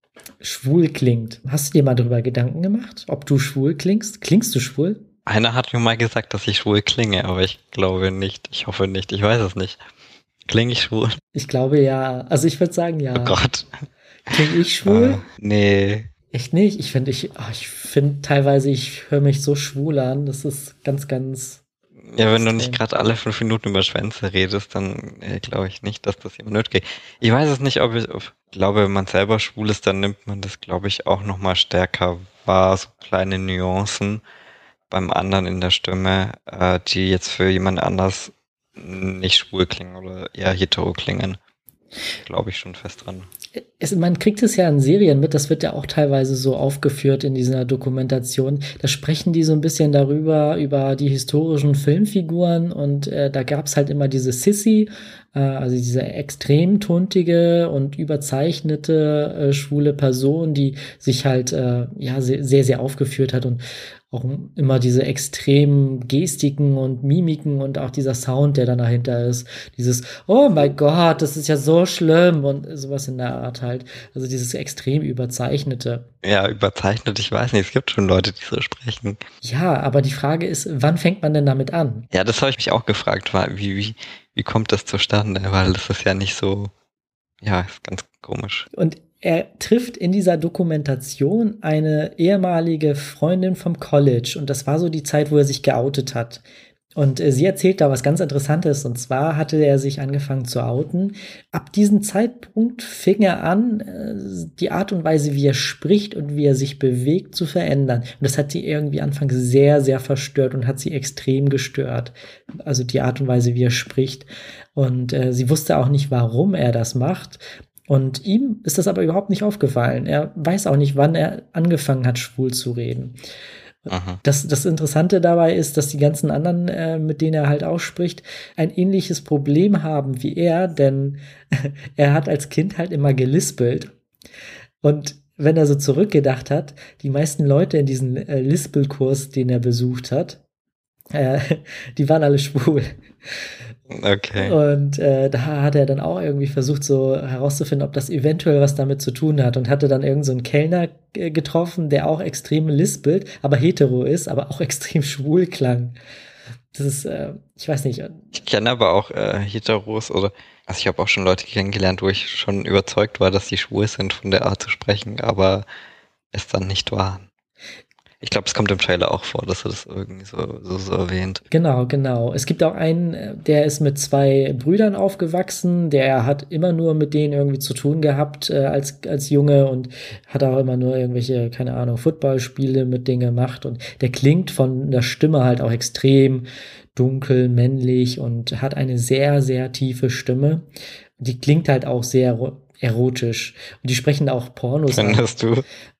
schwul klingt. Hast du dir mal darüber Gedanken gemacht, ob du schwul klingst? Klingst du schwul? Einer hat mir mal gesagt, dass ich schwul klinge, aber ich glaube nicht. Ich hoffe nicht. Ich weiß es nicht. Klinge ich schwul? Ich glaube ja. Also ich würde sagen ja. Oh Gott. Klinge ich schwul? Nee. Echt nicht? Ich finde teilweise, ich höre mich so schwul an. Das ist ganz, ganz. Ja, wenn du extrem. nicht gerade alle 5 Minuten über Schwänze redest, dann glaube ich nicht, dass das jemand nötig. Ich weiß es nicht, ob ich glaube, wenn man selber schwul ist, dann nimmt man das, glaube ich, auch nochmal stärker wahr, so kleine Nuancen beim anderen in der Stimme, die jetzt für jemand anders nicht schwul klingen oder eher hetero klingen. Glaube ich schon fest dran. Man kriegt es ja in Serien mit, das wird ja auch teilweise so aufgeführt in dieser Dokumentation. Da sprechen die so ein bisschen darüber, über die historischen Filmfiguren, und da gab es halt immer diese Sissy, also diese extrem tuntige und überzeichnete schwule Person, die sich halt sehr, sehr aufgeführt hat, und auch immer diese extremen Gestiken und Mimiken und auch dieser Sound, der dann dahinter ist. Dieses, oh mein Gott, das ist ja so schlimm und sowas in der Art halt. Also dieses extrem überzeichnete. Ja, überzeichnet, ich weiß nicht, es gibt schon Leute, die so sprechen. Ja, aber die Frage ist, wann fängt man denn damit an? Ja, das habe ich mich auch gefragt, wie kommt das zustande? Weil das ist ja nicht so, ja, ist ganz komisch. Und er trifft in dieser Dokumentation eine ehemalige Freundin vom College, und das war so die Zeit, wo er sich geoutet hat. Und sie erzählt da was ganz Interessantes, und zwar hatte er sich angefangen zu outen. Ab diesem Zeitpunkt fing er an, die Art und Weise, wie er spricht und wie er sich bewegt, zu verändern. Und das hat sie irgendwie anfangs sehr, sehr verstört und hat sie extrem gestört. Also die Art und Weise, wie er spricht. Und sie wusste auch nicht, warum er das macht. Und ihm ist das aber überhaupt nicht aufgefallen. Er weiß auch nicht, wann er angefangen hat, schwul zu reden. Aha. Das Interessante dabei ist, dass die ganzen anderen, mit denen er halt ausspricht, ein ähnliches Problem haben wie er, denn er hat als Kind halt immer gelispelt. Und wenn er so zurückgedacht hat, die meisten Leute in diesem Lispelkurs, den er besucht hat, die waren alle schwul. Okay. Und da hat er dann auch irgendwie versucht, so herauszufinden, ob das eventuell was damit zu tun hat, und hatte dann irgend so einen Kellner getroffen, der auch extrem lispelt, aber hetero ist, aber auch extrem schwul klang. Das ist, ich weiß nicht. Ich kenne aber auch Heteros also ich habe auch schon Leute kennengelernt, wo ich schon überzeugt war, dass die schwul sind von der Art zu sprechen, aber es dann nicht waren. Ich glaube, es kommt im Trailer auch vor, dass er das irgendwie so erwähnt. Genau. Es gibt auch einen, der ist mit 2 Brüdern aufgewachsen, der hat immer nur mit denen irgendwie zu tun gehabt als Junge, und hat auch immer nur irgendwelche, keine Ahnung, Footballspiele mit denen gemacht, und der klingt von der Stimme halt auch extrem dunkel, männlich, und hat eine sehr, sehr tiefe Stimme. Die klingt halt auch sehr erotisch, und die sprechen auch Pornos an. Findest du?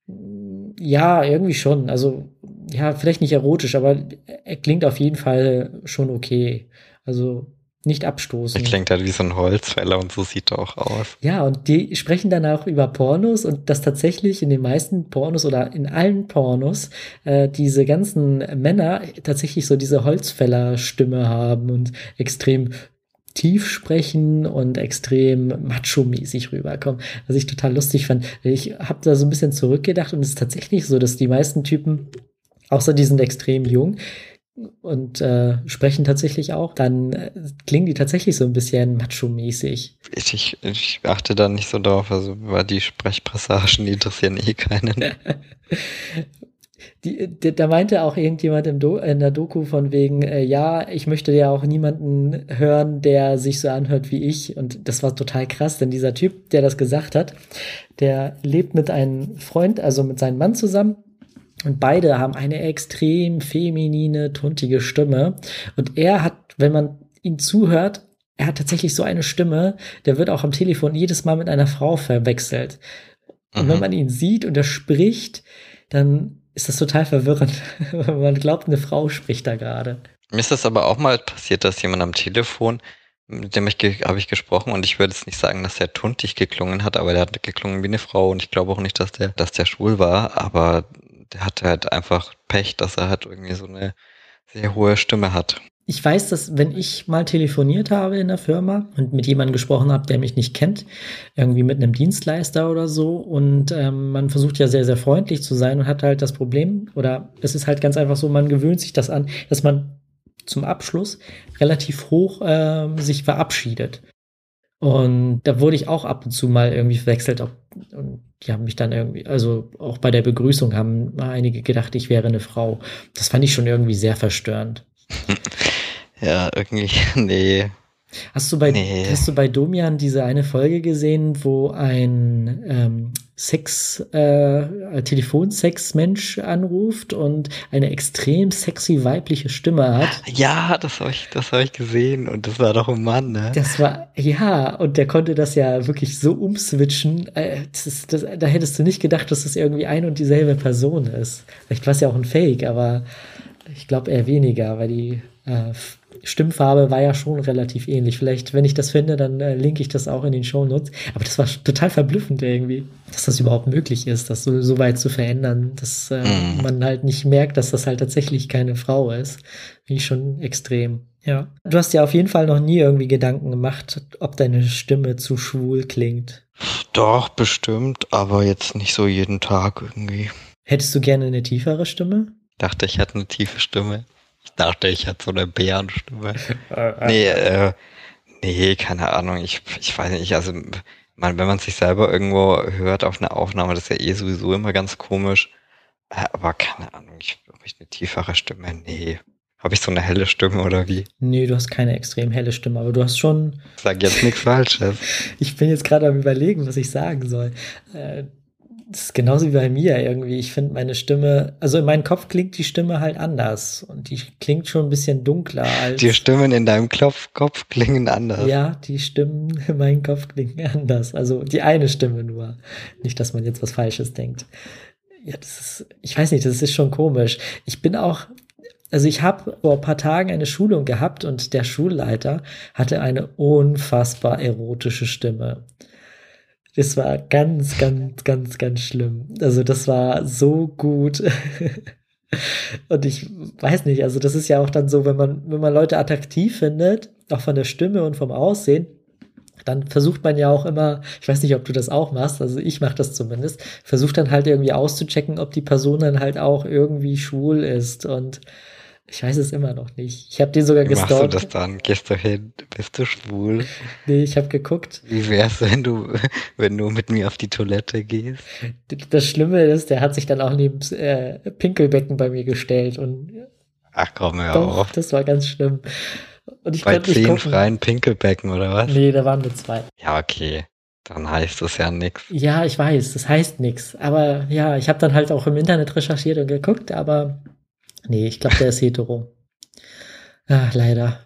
Ja, irgendwie schon. Also, ja, vielleicht nicht erotisch, aber er klingt auf jeden Fall schon okay. Also nicht abstoßend. Er klingt halt wie so ein Holzfäller und so sieht er auch aus. Ja, und die sprechen dann auch über Pornos, und dass tatsächlich in den meisten Pornos oder in allen Pornos diese ganzen Männer tatsächlich so diese Holzfäller-Stimme haben und extrem tief sprechen und extrem macho-mäßig rüberkommen, was ich total lustig fand. Ich habe da so ein bisschen zurückgedacht und es ist tatsächlich so, dass die meisten Typen, außer die sind extrem jung und sprechen tatsächlich auch, dann klingen die tatsächlich so ein bisschen macho-mäßig. Ich achte da nicht so drauf, also weil die Sprechpassagen, die interessieren eh keinen. Da meinte auch irgendjemand in der Doku von wegen, ja, ich möchte ja auch niemanden hören, der sich so anhört wie ich. Und das war total krass, denn dieser Typ, der das gesagt hat, der lebt mit einem Freund, also mit seinem Mann zusammen. Und beide haben eine extrem feminine, tuntige Stimme. Und er hat, wenn man ihn zuhört, er hat tatsächlich so eine Stimme, der wird auch am Telefon jedes Mal mit einer Frau verwechselt. Und wenn man ihn sieht und er spricht, dann ist das total verwirrend. Man glaubt, eine Frau spricht da gerade. Mir ist das aber auch mal passiert, dass jemand am Telefon, mit dem habe ich gesprochen und ich würde jetzt nicht sagen, dass der tuntig geklungen hat, aber der hat geklungen wie eine Frau und ich glaube auch nicht, dass der schwul war, aber der hatte halt einfach Pech, dass er halt irgendwie so eine sehr hohe Stimme hat. Ich weiß, dass wenn ich mal telefoniert habe in der Firma und mit jemandem gesprochen habe, der mich nicht kennt, irgendwie mit einem Dienstleister oder so, und man versucht ja sehr, sehr freundlich zu sein und hat halt das Problem, oder es ist halt ganz einfach so, man gewöhnt sich das an, dass man zum Abschluss relativ hoch sich verabschiedet. Und da wurde ich auch ab und zu mal irgendwie verwechselt. Und die haben mich dann irgendwie, also auch bei der Begrüßung haben einige gedacht, ich wäre eine Frau. Das fand ich schon irgendwie sehr verstörend. Ja, irgendwie, nee. Hast du bei Domian diese eine Folge gesehen, wo ein Telefonsex-Mensch anruft und eine extrem sexy weibliche Stimme hat? Ja, das hab ich gesehen und das war doch ein Mann, ne? Das war, ja, und der konnte das ja wirklich so umswitchen. Da hättest du nicht gedacht, dass das irgendwie ein und dieselbe Person ist. Vielleicht war es ja auch ein Fake, aber ich glaube eher weniger, weil die Stimmfarbe war ja schon relativ ähnlich. Vielleicht, wenn ich das finde, dann linke ich das auch in den Shownotes. Aber das war total verblüffend irgendwie, dass das überhaupt möglich ist, das so weit zu verändern, dass man halt nicht merkt, dass das halt tatsächlich keine Frau ist. Finde ich schon extrem. Ja. Du hast ja auf jeden Fall noch nie irgendwie Gedanken gemacht, ob deine Stimme zu schwul klingt. Doch, bestimmt, aber jetzt nicht so jeden Tag irgendwie. Hättest du gerne eine tiefere Stimme? Dachte, ich hatte eine tiefe Stimme. Ich dachte, ich hatte so eine Bärenstimme. Nee, keine Ahnung. Ich weiß nicht. Also, wenn man sich selber irgendwo hört auf einer Aufnahme, das ist ja sowieso immer ganz komisch. Aber keine Ahnung, habe ich eine tiefere Stimme? Nee. Habe ich so eine helle Stimme oder wie? Nee, du hast keine extrem helle Stimme, aber du hast schon... Ich sag jetzt nichts Falsches. Ich bin jetzt gerade am Überlegen, was ich sagen soll. Das ist genauso wie bei mir irgendwie. Ich finde meine Stimme, also in meinem Kopf klingt die Stimme halt anders und die klingt schon ein bisschen dunkler als... Die Stimmen in deinem Kopf klingen anders. Ja, die Stimmen in meinem Kopf klingen anders. Also die eine Stimme nur. Nicht, dass man jetzt was Falsches denkt. Ja, ich weiß nicht, das ist schon komisch. Also ich habe vor ein paar Tagen eine Schulung gehabt und der Schulleiter hatte eine unfassbar erotische Stimme. Das war ganz, ganz, ganz, ganz schlimm. Also das war so gut. Und ich weiß nicht, also das ist ja auch dann so, wenn man Leute attraktiv findet, auch von der Stimme und vom Aussehen, dann versucht man ja auch immer, ich weiß nicht, ob du das auch machst, also ich mache das zumindest, versucht dann halt irgendwie auszuchecken, ob die Person dann halt auch irgendwie schwul ist, und ich weiß es immer noch nicht. Ich habe den sogar gestalkt. Wie machst du das dann? Gehst du hin? Bist du schwul? Nee, ich habe geguckt. Wie wär's, wenn du mit mir auf die Toilette gehst? Das Schlimme ist, der hat sich dann auch neben Pinkelbecken bei mir gestellt und ach komm, hör doch, auf. das war ganz schlimm. Und ich bei konnte nicht 10 gucken. freien Pinkelbecken, oder was? Nee, da waren nur 2. Ja, okay. Dann heißt das ja nix. Ja, ich weiß, das heißt nix. Aber ja, ich habe dann halt auch im Internet recherchiert und geguckt, aber nee, ich glaube, der ist hetero. Ach, leider.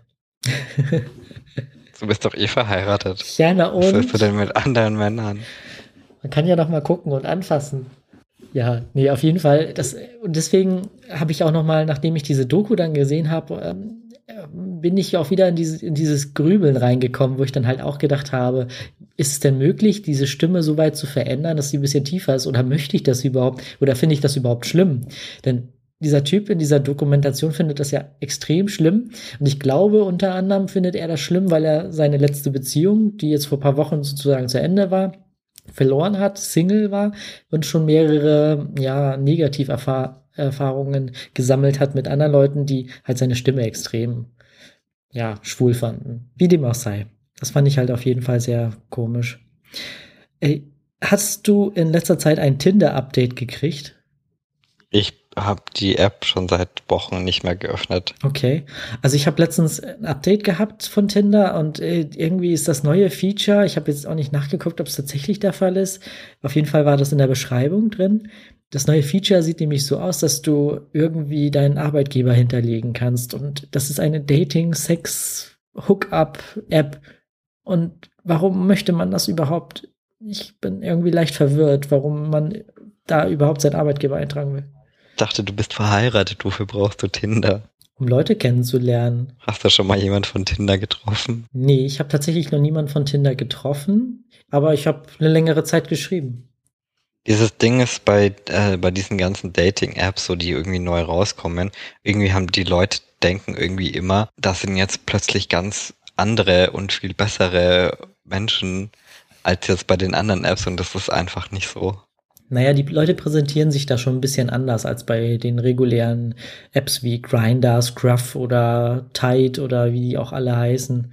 Du bist doch eh verheiratet. Ja, na und? Was willst du denn mit anderen Männern? Man kann ja noch mal gucken und anfassen. Ja, nee, auf jeden Fall. Und deswegen habe ich auch noch mal, nachdem ich diese Doku dann gesehen habe, bin ich auch wieder in dieses Grübeln reingekommen, wo ich dann halt auch gedacht habe, ist es denn möglich, diese Stimme so weit zu verändern, dass sie ein bisschen tiefer ist? Oder möchte ich das überhaupt? Oder finde ich das überhaupt schlimm? Denn dieser Typ in dieser Dokumentation findet das ja extrem schlimm. Und ich glaube, unter anderem findet er das schlimm, weil er seine letzte Beziehung, die jetzt vor ein paar Wochen sozusagen zu Ende war, verloren hat, Single war und schon mehrere, ja, Negativerfahrungen gesammelt hat mit anderen Leuten, die halt seine Stimme extrem, ja, schwul fanden. Wie dem auch sei. Das fand ich halt auf jeden Fall sehr komisch. Ey, hast du in letzter Zeit ein Tinder-Update gekriegt? Ich habe die App schon seit Wochen nicht mehr geöffnet. Okay, also ich habe letztens ein Update gehabt von Tinder und irgendwie ist das neue Feature, ich habe jetzt auch nicht nachgeguckt, ob es tatsächlich der Fall ist. Auf jeden Fall war das in der Beschreibung drin. Das neue Feature sieht nämlich so aus, dass du irgendwie deinen Arbeitgeber hinterlegen kannst und das ist eine Dating-Sex-Hookup-App. Und warum möchte man das überhaupt? Ich bin irgendwie leicht verwirrt, warum man da überhaupt seinen Arbeitgeber eintragen will. Ich dachte, du bist verheiratet, wofür brauchst du Tinder? Um Leute kennenzulernen. Hast du schon mal jemand von Tinder getroffen? Nee, ich habe tatsächlich noch niemanden von Tinder getroffen, aber ich habe eine längere Zeit geschrieben. Dieses Ding ist bei diesen ganzen Dating-Apps, so die irgendwie neu rauskommen, irgendwie haben die Leute denken irgendwie immer, das sind jetzt plötzlich ganz andere und viel bessere Menschen als jetzt bei den anderen Apps und das ist einfach nicht so. Naja, die Leute präsentieren sich da schon ein bisschen anders als bei den regulären Apps wie Grindr, Scruff oder Tide oder wie die auch alle heißen.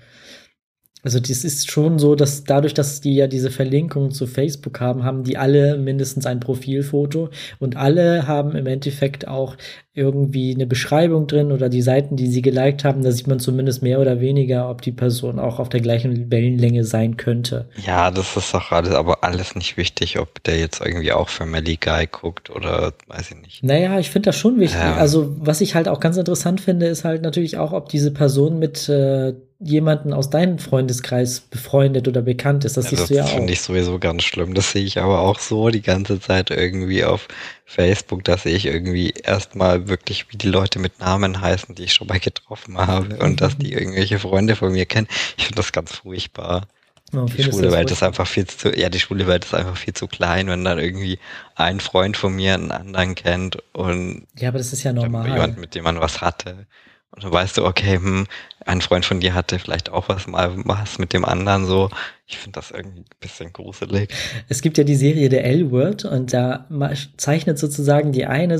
Also das ist schon so, dass dadurch, dass die ja diese Verlinkung zu Facebook haben, haben die alle mindestens ein Profilfoto und alle haben im Endeffekt auch irgendwie eine Beschreibung drin oder die Seiten, die sie geliked haben, da sieht man zumindest mehr oder weniger, ob die Person auch auf der gleichen Wellenlänge sein könnte. Ja, das ist doch alles, aber alles nicht wichtig, ob der jetzt irgendwie auch Family Guy guckt oder weiß ich nicht. Naja, ich finde das schon wichtig. Also was ich halt auch ganz interessant finde, ist halt natürlich auch, ob diese Person mit jemanden aus deinem Freundeskreis befreundet oder bekannt ist. Das siehst du ja auch. Das finde ich sowieso ganz schlimm. Das sehe ich aber auch so die ganze Zeit irgendwie auf Facebook, dass ich irgendwie erstmal wirklich, wie die Leute mit Namen heißen, die ich schon mal getroffen habe und dass die irgendwelche Freunde von mir kennen. Ich finde das ganz furchtbar. Die schwule Welt ist einfach viel zu, die schwule Welt ist einfach viel zu klein, wenn dann irgendwie ein Freund von mir einen anderen kennt und ja, aber das ist ja normal. Jemand, mit dem man was hatte. Und dann weißt du, okay, ein Freund von dir hatte vielleicht auch was mit dem anderen so. Ich finde das irgendwie ein bisschen gruselig. Es gibt ja die Serie der L-Word und da zeichnet sozusagen die eine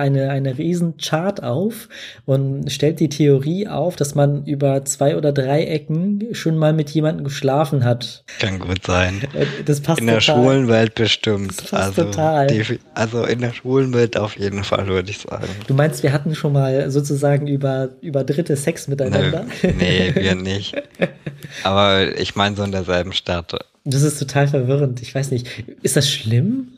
riesen Chart auf und stellt die Theorie auf, dass man über 2 oder 3 Ecken schon mal mit jemandem geschlafen hat. Kann gut sein. Das passt in der schwulen Welt bestimmt. Das passt total. Also in der schwulen Welt auf jeden Fall, würde ich sagen. Du meinst, wir hatten schon mal sozusagen über Dritte Sex miteinander? Nee, wir nicht. Aber ich meine so in derselben Stadt. Das ist total verwirrend. Ich weiß nicht. Ist das schlimm?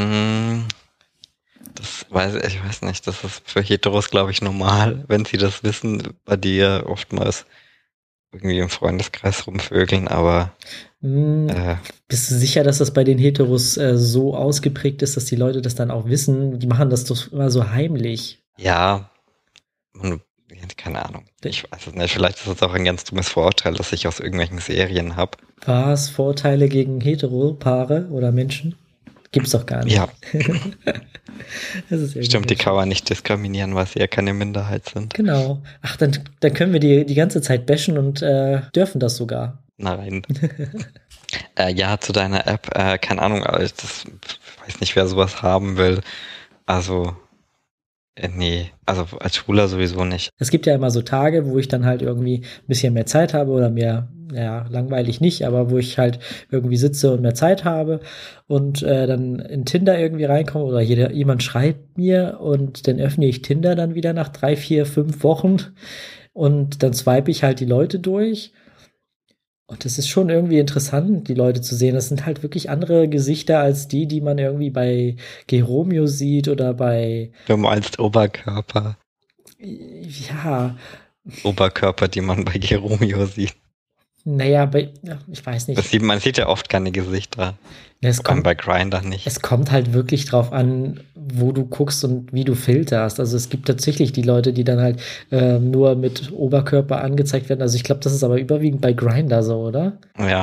Ich weiß nicht. Das ist für Heteros, glaube ich, normal, wenn sie das wissen, bei dir oftmals irgendwie im Freundeskreis rumvögeln, aber bist du sicher, dass das bei den Heteros so ausgeprägt ist, dass die Leute das dann auch wissen? Die machen das doch immer so heimlich. Ja, keine Ahnung. Ich weiß es nicht. Vielleicht ist es auch ein ganz dummes Vorurteil, das ich aus irgendwelchen Serien habe. Was? Vorurteile gegen Hetero-Paare oder Menschen? Gibt's doch gar nicht. Ja. Das ist stimmt, die kann man nicht diskriminieren, weil sie ja keine Minderheit sind. Genau. Ach, dann können wir die ganze Zeit bashen und dürfen das sogar. Nein. Ja, zu deiner App, keine Ahnung, ich weiß nicht, wer sowas haben will. Also nee, also als Schwuler sowieso nicht. Es gibt ja immer so Tage, wo ich dann halt irgendwie ein bisschen mehr Zeit habe oder mehr, ja, langweilig nicht, aber wo ich halt irgendwie sitze und mehr Zeit habe und dann in Tinder irgendwie reinkomme oder jemand schreibt mir und dann öffne ich Tinder dann wieder nach 3, 4, 5 Wochen und dann swipe ich halt die Leute durch. Und das ist schon irgendwie interessant, die Leute zu sehen. Das sind halt wirklich andere Gesichter als die man irgendwie bei Geromeo sieht oder bei... Du meinst Oberkörper. Ja. Oberkörper, die man bei Geromeo sieht. Naja, ich weiß nicht. Man sieht ja oft keine Gesichter. Es kommt bei Grindr nicht. Es kommt halt wirklich drauf an, wo du guckst und wie du filterst. Also es gibt tatsächlich die Leute, die dann halt nur mit Oberkörper angezeigt werden. Also ich glaube, das ist aber überwiegend bei Grindr so, oder? Ja.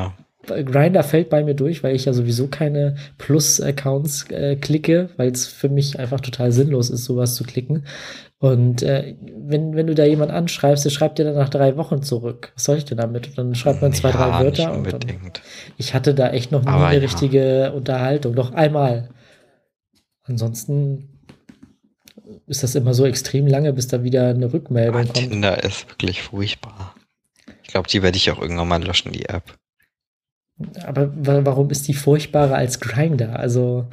Grindr fällt bei mir durch, weil ich ja sowieso keine Plus-Accounts klicke, weil es für mich einfach total sinnlos ist, sowas zu klicken. Und wenn du da jemand anschreibst, der schreibt dir dann nach 3 Wochen zurück. Was soll ich denn damit? Und dann schreibt man 2, 3 Ja, nicht Wörter und dann, unbedingt. ich hatte da echt noch nie Aber eine ja, richtige Unterhaltung. Doch einmal. Ansonsten ist das immer so extrem lange, bis da wieder eine Rückmeldung kommt. Tinder ist wirklich furchtbar. Ich glaube, die werde ich auch irgendwann mal löschen, die App. Aber warum ist die furchtbarer als Grindr? Also,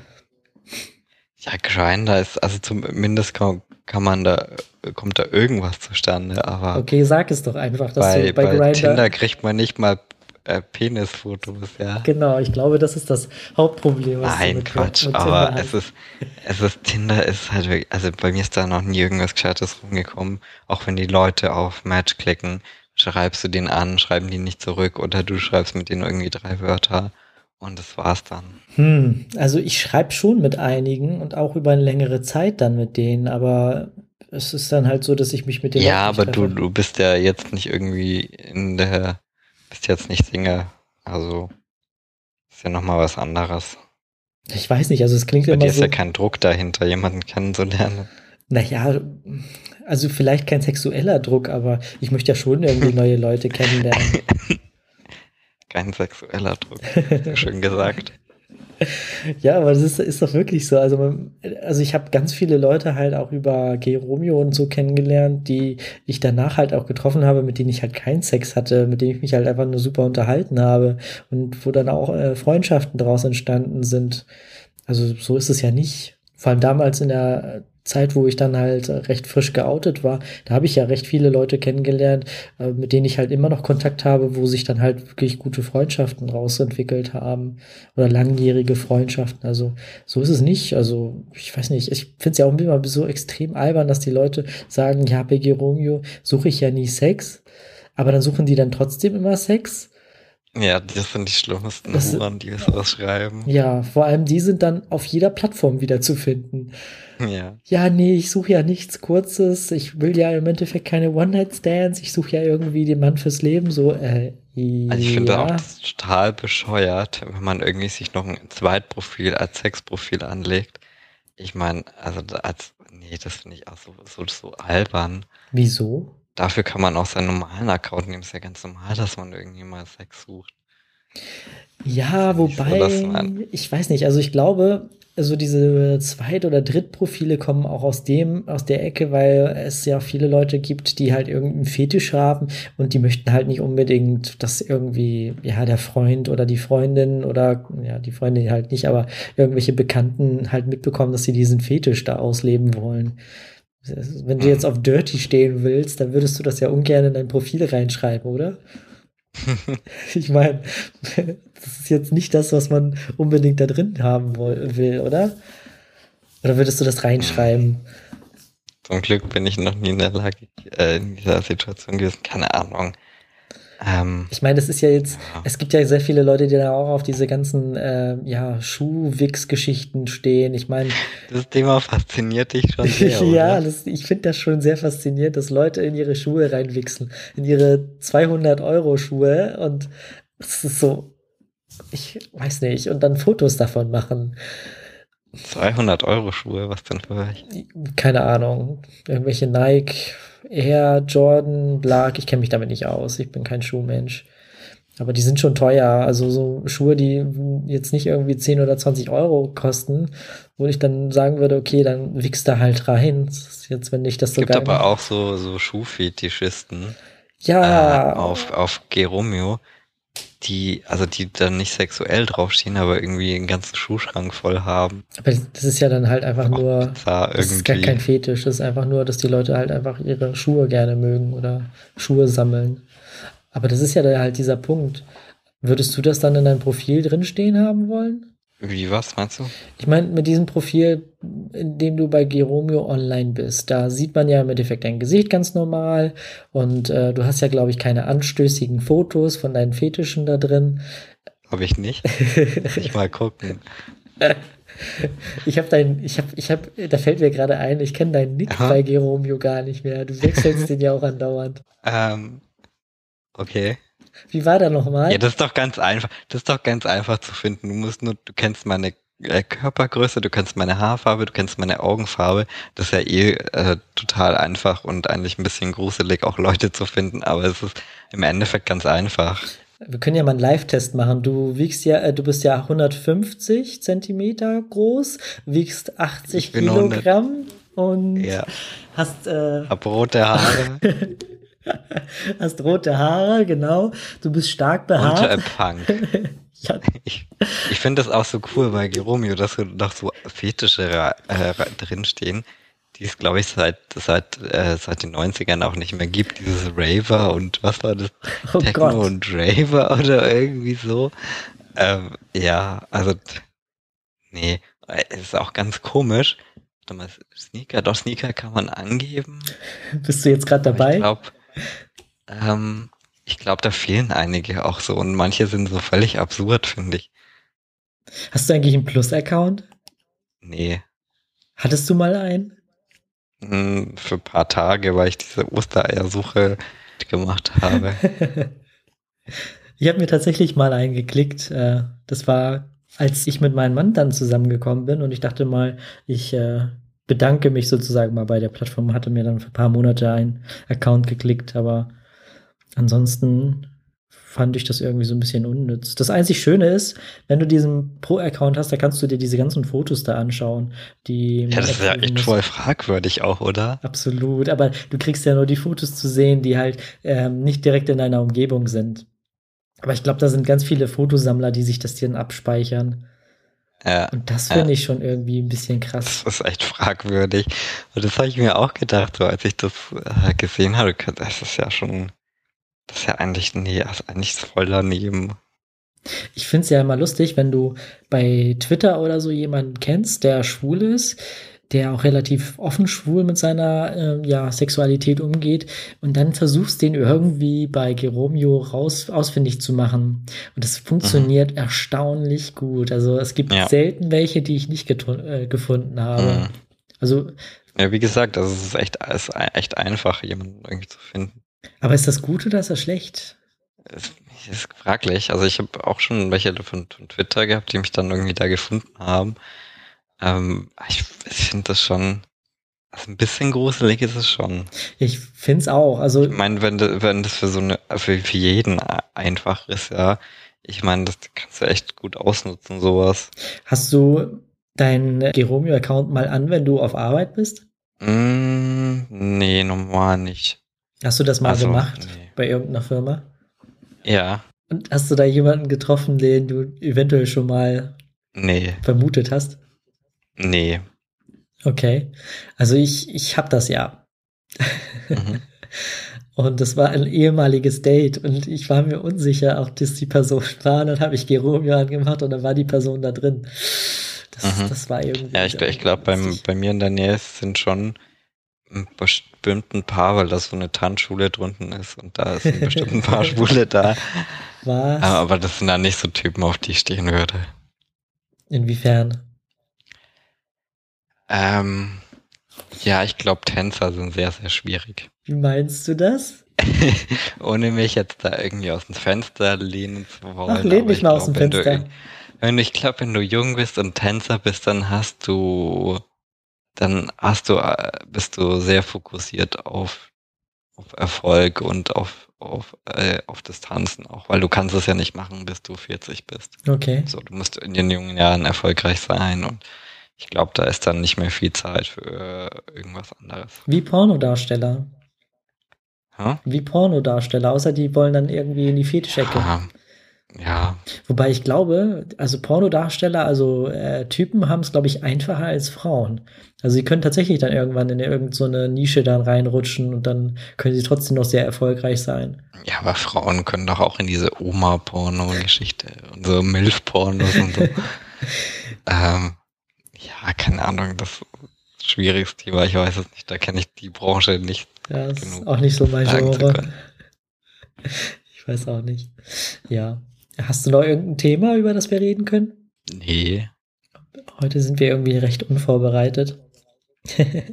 Ja, Grindr ist, also zumindest kann man da, kommt da irgendwas zustande, aber okay, sag es doch einfach, dass du bei bei Grindr. Tinder kriegt man nicht mal Penisfotos, ja. Genau, ich glaube, das ist das Hauptproblem, was du Nein, mit Quatsch, Tinder aber hast. Tinder ist halt wirklich, also bei mir ist da noch nie irgendwas Gescheites rumgekommen, auch wenn die Leute auf Match klicken, schreibst du den an, schreiben die nicht zurück oder du schreibst mit denen irgendwie 3 Wörter und das war's dann. Also ich schreibe schon mit einigen und auch über eine längere Zeit dann mit denen, aber es ist dann halt so, dass ich mich mit denen Ja, oft nicht aber treffe. du bist ja jetzt nicht irgendwie bist jetzt nicht Single, also ist ja nochmal was anderes. Ich weiß nicht, also es klingt Bei immer dir ist ja so, kein Druck dahinter, jemanden kennenzulernen. naja, also vielleicht kein sexueller Druck, aber ich möchte ja schon irgendwie neue Leute kennenlernen. Kein sexueller Druck, so schön gesagt. Ja, aber das ist doch wirklich so. Also ich habe ganz viele Leute halt auch über G-Romeo und so kennengelernt, die ich danach halt auch getroffen habe, mit denen ich halt keinen Sex hatte, mit denen ich mich halt einfach nur super unterhalten habe und wo dann auch Freundschaften daraus entstanden sind. Also so ist es ja nicht. Vor allem damals in der Zeit, wo ich dann halt recht frisch geoutet war, da habe ich ja recht viele Leute kennengelernt, mit denen ich halt immer noch Kontakt habe, wo sich dann halt wirklich gute Freundschaften rausentwickelt haben oder langjährige Freundschaften. Also so ist es nicht. Also ich weiß nicht, ich finde es ja auch immer so extrem albern, dass die Leute sagen, ja, bei Romeo suche ich ja nie Sex, aber dann suchen die dann trotzdem immer Sex. Ja, das sind die schlimmsten Das, Huren, die sowas schreiben. ja, vor allem die sind dann auf jeder Plattform wieder zu finden. Ja. Ja, nee, ich suche ja nichts Kurzes. Ich will ja im Endeffekt keine One-Night-Stands. Ich suche ja irgendwie den Mann fürs Leben. So, Also ich finde auch ja. das total bescheuert, wenn man irgendwie sich noch ein Zweitprofil als Sexprofil anlegt. Ich meine, also nee, das finde ich auch so albern. Wieso? Dafür kann man auch seinen normalen Account nehmen. Ist ja ganz normal, dass man irgendwie mal Sex sucht. Ist Ja, ja nicht so, dass wobei, man, ich weiß nicht. Also ich glaube, also diese Zweit- oder Drittprofile kommen auch aus der Ecke, weil es ja viele Leute gibt, die halt irgendeinen Fetisch haben und die möchten halt nicht unbedingt, dass irgendwie, ja, der Freund oder die Freundin oder, ja, die Freundin halt nicht, aber irgendwelche Bekannten halt mitbekommen, dass sie diesen Fetisch da ausleben wollen. Wenn du jetzt auf Dirty stehen willst, dann würdest du das ja ungern in dein Profil reinschreiben, oder? Ich meine, das ist jetzt nicht das, was man unbedingt da drin haben will, oder? Oder würdest du das reinschreiben? zum Glück bin ich noch nie in der Lage, in dieser Situation gewesen. Keine Ahnung. Ich meine, das ist ja jetzt, Ja. es gibt ja sehr viele Leute, die da auch auf diese ganzen, ja, Schuhwichs-Geschichten stehen. Ich meine, Das Thema fasziniert dich schon sehr, ja, oder? ich finde das schon sehr faszinierend, dass Leute in ihre Schuhe reinwichsen, in ihre 200-Euro-Schuhe und es ist so, ich weiß nicht, und dann Fotos davon machen. 200 € Schuhe, was denn für welche? Keine Ahnung, irgendwelche Nike, Air, Jordan, Blag, ich kenne mich damit nicht aus, ich bin kein Schuhmensch. Aber die sind schon teuer, also so Schuhe, die jetzt nicht irgendwie 10 oder 20 Euro kosten, wo ich dann sagen würde, okay, dann wichst da halt rein. Das ist jetzt, wenn ich das Es so gibt geil aber mache. auch so Schuhfetischisten Ja, auf Geromeo, die dann nicht sexuell draufstehen, aber irgendwie einen ganzen Schuhschrank voll haben. aber das ist ja dann halt einfach Auch nur, bizarr das ist gar irgendwie. kein Fetisch, das ist einfach nur, dass die Leute halt einfach ihre Schuhe gerne mögen oder Schuhe sammeln. Aber das ist ja dann halt dieser Punkt. Würdest du das dann in deinem Profil drinstehen haben wollen? Wie, was meinst du? Ich meine, mit diesem Profil, in dem du bei Geromeo online bist, da sieht man ja im Endeffekt dein Gesicht ganz normal und du hast ja, glaube ich, keine anstößigen Fotos von deinen Fetischen da drin. Habe ich nicht. Muss ich mal gucken. Da fällt mir gerade ein, ich kenne deinen Nick Aha. bei Geromeo gar nicht mehr. Du wechselst den ja auch andauernd. Okay. Wie war der nochmal? Ja, das ist doch ganz einfach. Das ist doch ganz einfach zu finden. Du kennst meine Körpergröße, du kennst meine Haarfarbe, du kennst meine Augenfarbe. Das ist ja total einfach und eigentlich ein bisschen gruselig, auch Leute zu finden, aber es ist im Endeffekt ganz einfach. Wir können ja mal einen Live-Test machen. Du bist ja 150 Zentimeter groß, wiegst 80 Ich bin 100. Kilogramm und Ja, hast, hab rote Haare hast rote Haare, genau. Du bist stark und behaart. Punk. Ja, Ich finde das auch so cool bei Geromeo, dass so noch so Fetische drinstehen, die es, glaube ich, seit den 90ern auch nicht mehr gibt. Dieses Raver und was war das? oh Techno Gott. und Raver oder irgendwie so. Ja, also, nee, es ist auch ganz komisch. Warte mal, Sneaker kann man angeben, Bist du jetzt gerade aber dabei? ähm, ich glaube, da fehlen einige auch so und manche sind so völlig absurd, finde ich. Hast du eigentlich einen Plus-Account? Nee. Hattest du mal einen? Für ein paar Tage, weil ich diese Ostereiersuche gemacht habe. Ich habe mir tatsächlich mal einen geklickt. Das war, als ich mit meinem Mann dann zusammengekommen bin und ich dachte mal, ich bedanke mich sozusagen mal bei der Plattform, hatte mir dann für ein paar Monate einen Account geklickt, aber ansonsten fand ich das irgendwie so ein bisschen unnütz. Das einzig Schöne ist, wenn du diesen Pro-Account hast, da kannst du dir diese ganzen Fotos da anschauen, die Ja, man das ist ja approven echt muss. voll fragwürdig auch, oder? Absolut, aber du kriegst ja nur die Fotos zu sehen, die halt nicht direkt in deiner Umgebung sind. Aber ich glaube, da sind ganz viele Fotosammler, die sich das dann abspeichern. Ja, Und das ja, finde ich schon irgendwie ein bisschen das krass. ist echt fragwürdig. Und das habe ich mir auch gedacht, so als ich das gesehen habe, das ist ja eigentlich, nee, das ist eigentlich voll daneben. Ich finde es ja immer lustig, wenn du bei Twitter oder so jemanden kennst, der schwul ist, der auch relativ offen schwul mit seiner ja, Sexualität umgeht und dann versuchst, den irgendwie bei Geromeo ausfindig zu machen. Und das Mhm. funktioniert erstaunlich gut. Also es gibt Ja. selten welche, die ich nicht gefunden habe. Mhm. Also, Ja, wie gesagt, also es ist echt einfach, jemanden irgendwie zu finden. aber ist das gut oder ist das schlecht? Es ist fraglich. Also ich habe auch schon welche von Twitter gehabt, die mich dann irgendwie da gefunden haben. Ich finde das schon, also ein bisschen gruselig ist es schon. Ich finde es auch. Ich Also meine, wenn das für jeden einfach ist, ja. Ich meine, das kannst du echt gut ausnutzen, sowas. hast du deinen Geromeo-Account mal an, wenn du auf Arbeit bist? Nee, normal nicht. Hast du das mal Also, gemacht nee. bei irgendeiner Firma? Ja, Und hast du da jemanden getroffen, den du eventuell schon mal nee, vermutet hast? nee. Okay. Also ich habe das ja. Mhm. Und das war ein ehemaliges Date und ich war mir unsicher, ob das die Person war. Und dann habe ich Geromeo angemacht und dann war die Person da drin. Mhm. Das war irgendwie Ja, sehr ich glaube, ungünstig. bei mir in der Nähe sind schon bestimmt ein paar, weil da so eine Tanzschule drunten ist und da sind bestimmt ein paar Schwule da. Was? Aber das sind dann nicht so Typen, auf die ich stehen würde. Inwiefern? Ähm, ja, ich glaube, Tänzer sind sehr, sehr schwierig. Wie meinst du das? Ohne mich jetzt da irgendwie aus dem Fenster lehnen zu Ach, wollen, lehn aber dich mal aus dem Fenster. wenn du jung bist und Tänzer bist, bist du sehr fokussiert auf Erfolg und auf das Tanzen auch, weil du kannst es ja nicht machen, bis du 40 bist. Okay. So, du musst in den jungen Jahren erfolgreich sein und ich glaube, da ist dann nicht mehr viel Zeit für irgendwas anderes. Wie Pornodarsteller. Hm? Wie Pornodarsteller, außer die wollen dann irgendwie in die Fetischecke. Ja, ja, Wobei ich glaube, also Pornodarsteller, also Typen haben es, glaube ich, einfacher als Frauen. Also sie können tatsächlich dann irgendwann in irgend so eine Nische dann reinrutschen und dann können sie trotzdem noch sehr erfolgreich sein. ja, aber Frauen können doch auch in diese Oma-Porno-Geschichte und so Milf-Pornos und so. Ja, keine Ahnung, das ist ein schwieriges Thema, ich weiß es nicht, da kenne ich die Branche nicht Ja, gut ist genug, auch nicht so mein sagen zu Genre. können. Ich weiß auch nicht. Ja. Hast du noch irgendein Thema, über das wir reden können? Nee, Heute sind wir irgendwie recht unvorbereitet.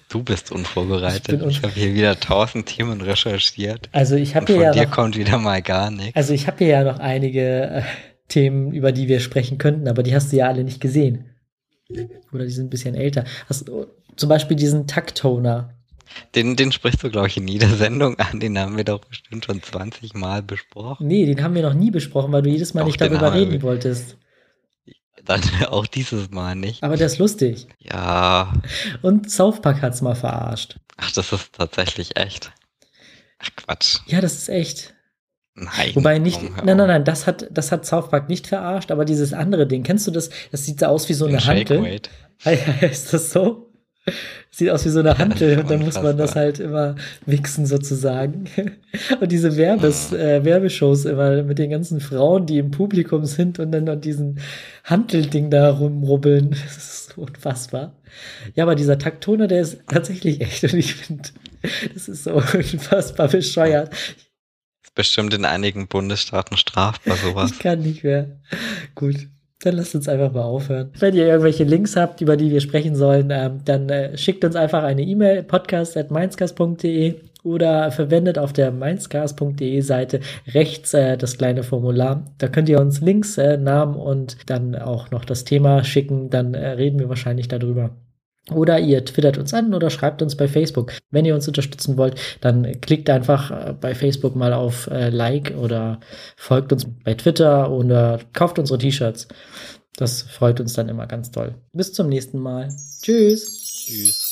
Du bist unvorbereitet. Ich Ich habe hier wieder 1000 Themen recherchiert. Also ich Und habe von hier dir ja noch, kommt wieder mal gar nichts. also ich habe hier ja noch einige Themen, über die wir sprechen könnten, aber die hast du ja alle nicht gesehen. Oder die sind ein bisschen älter. Zum Beispiel diesen Takttoner. Den sprichst du, glaube ich, in jeder Sendung an. Den haben wir doch bestimmt schon 20 Mal besprochen. Nee, den haben wir noch nie besprochen, weil du jedes Mal Doch, nicht den darüber haben wir- reden wolltest. Dann auch dieses Mal nicht. Aber der ist lustig. Ja. Und South Park hat's mal verarscht. Ach, das ist tatsächlich echt. Ach, Quatsch. Ja, das ist echt. Nein. Wobei nicht, komm, hör nein, auf. das hat South Park nicht verarscht, aber dieses andere Ding, kennst du das? Das sieht so aus wie so Den eine Hantel. Shake-Weight. Ist das so? Sieht aus wie so eine Hantel ist und dann muss man das unfassbar. halt immer wichsen sozusagen. Und diese Werbeshows immer mit den ganzen Frauen, die im Publikum sind und dann an diesen Hantelding da rumrubbeln. Das ist so unfassbar. Ja, aber dieser Takttoner, der ist tatsächlich echt und ich finde, das ist so unfassbar bescheuert. Ist bestimmt in einigen Bundesstaaten strafbar, sowas. Ich kann nicht mehr. Gut. Dann lasst uns einfach mal aufhören. Wenn ihr irgendwelche Links habt, über die wir sprechen sollen, dann schickt uns einfach eine E-Mail, podcast@mainzcast.de oder verwendet auf der mainzcast.de Seite rechts das kleine Formular. Da könnt ihr uns Links, Namen und dann auch noch das Thema schicken. Dann reden wir wahrscheinlich darüber. Oder ihr twittert uns an oder schreibt uns bei Facebook. Wenn ihr uns unterstützen wollt, dann klickt einfach bei Facebook mal auf Like oder folgt uns bei Twitter oder kauft unsere T-Shirts. Das freut uns dann immer ganz toll. Bis zum nächsten Mal. Tschüss. Tschüss.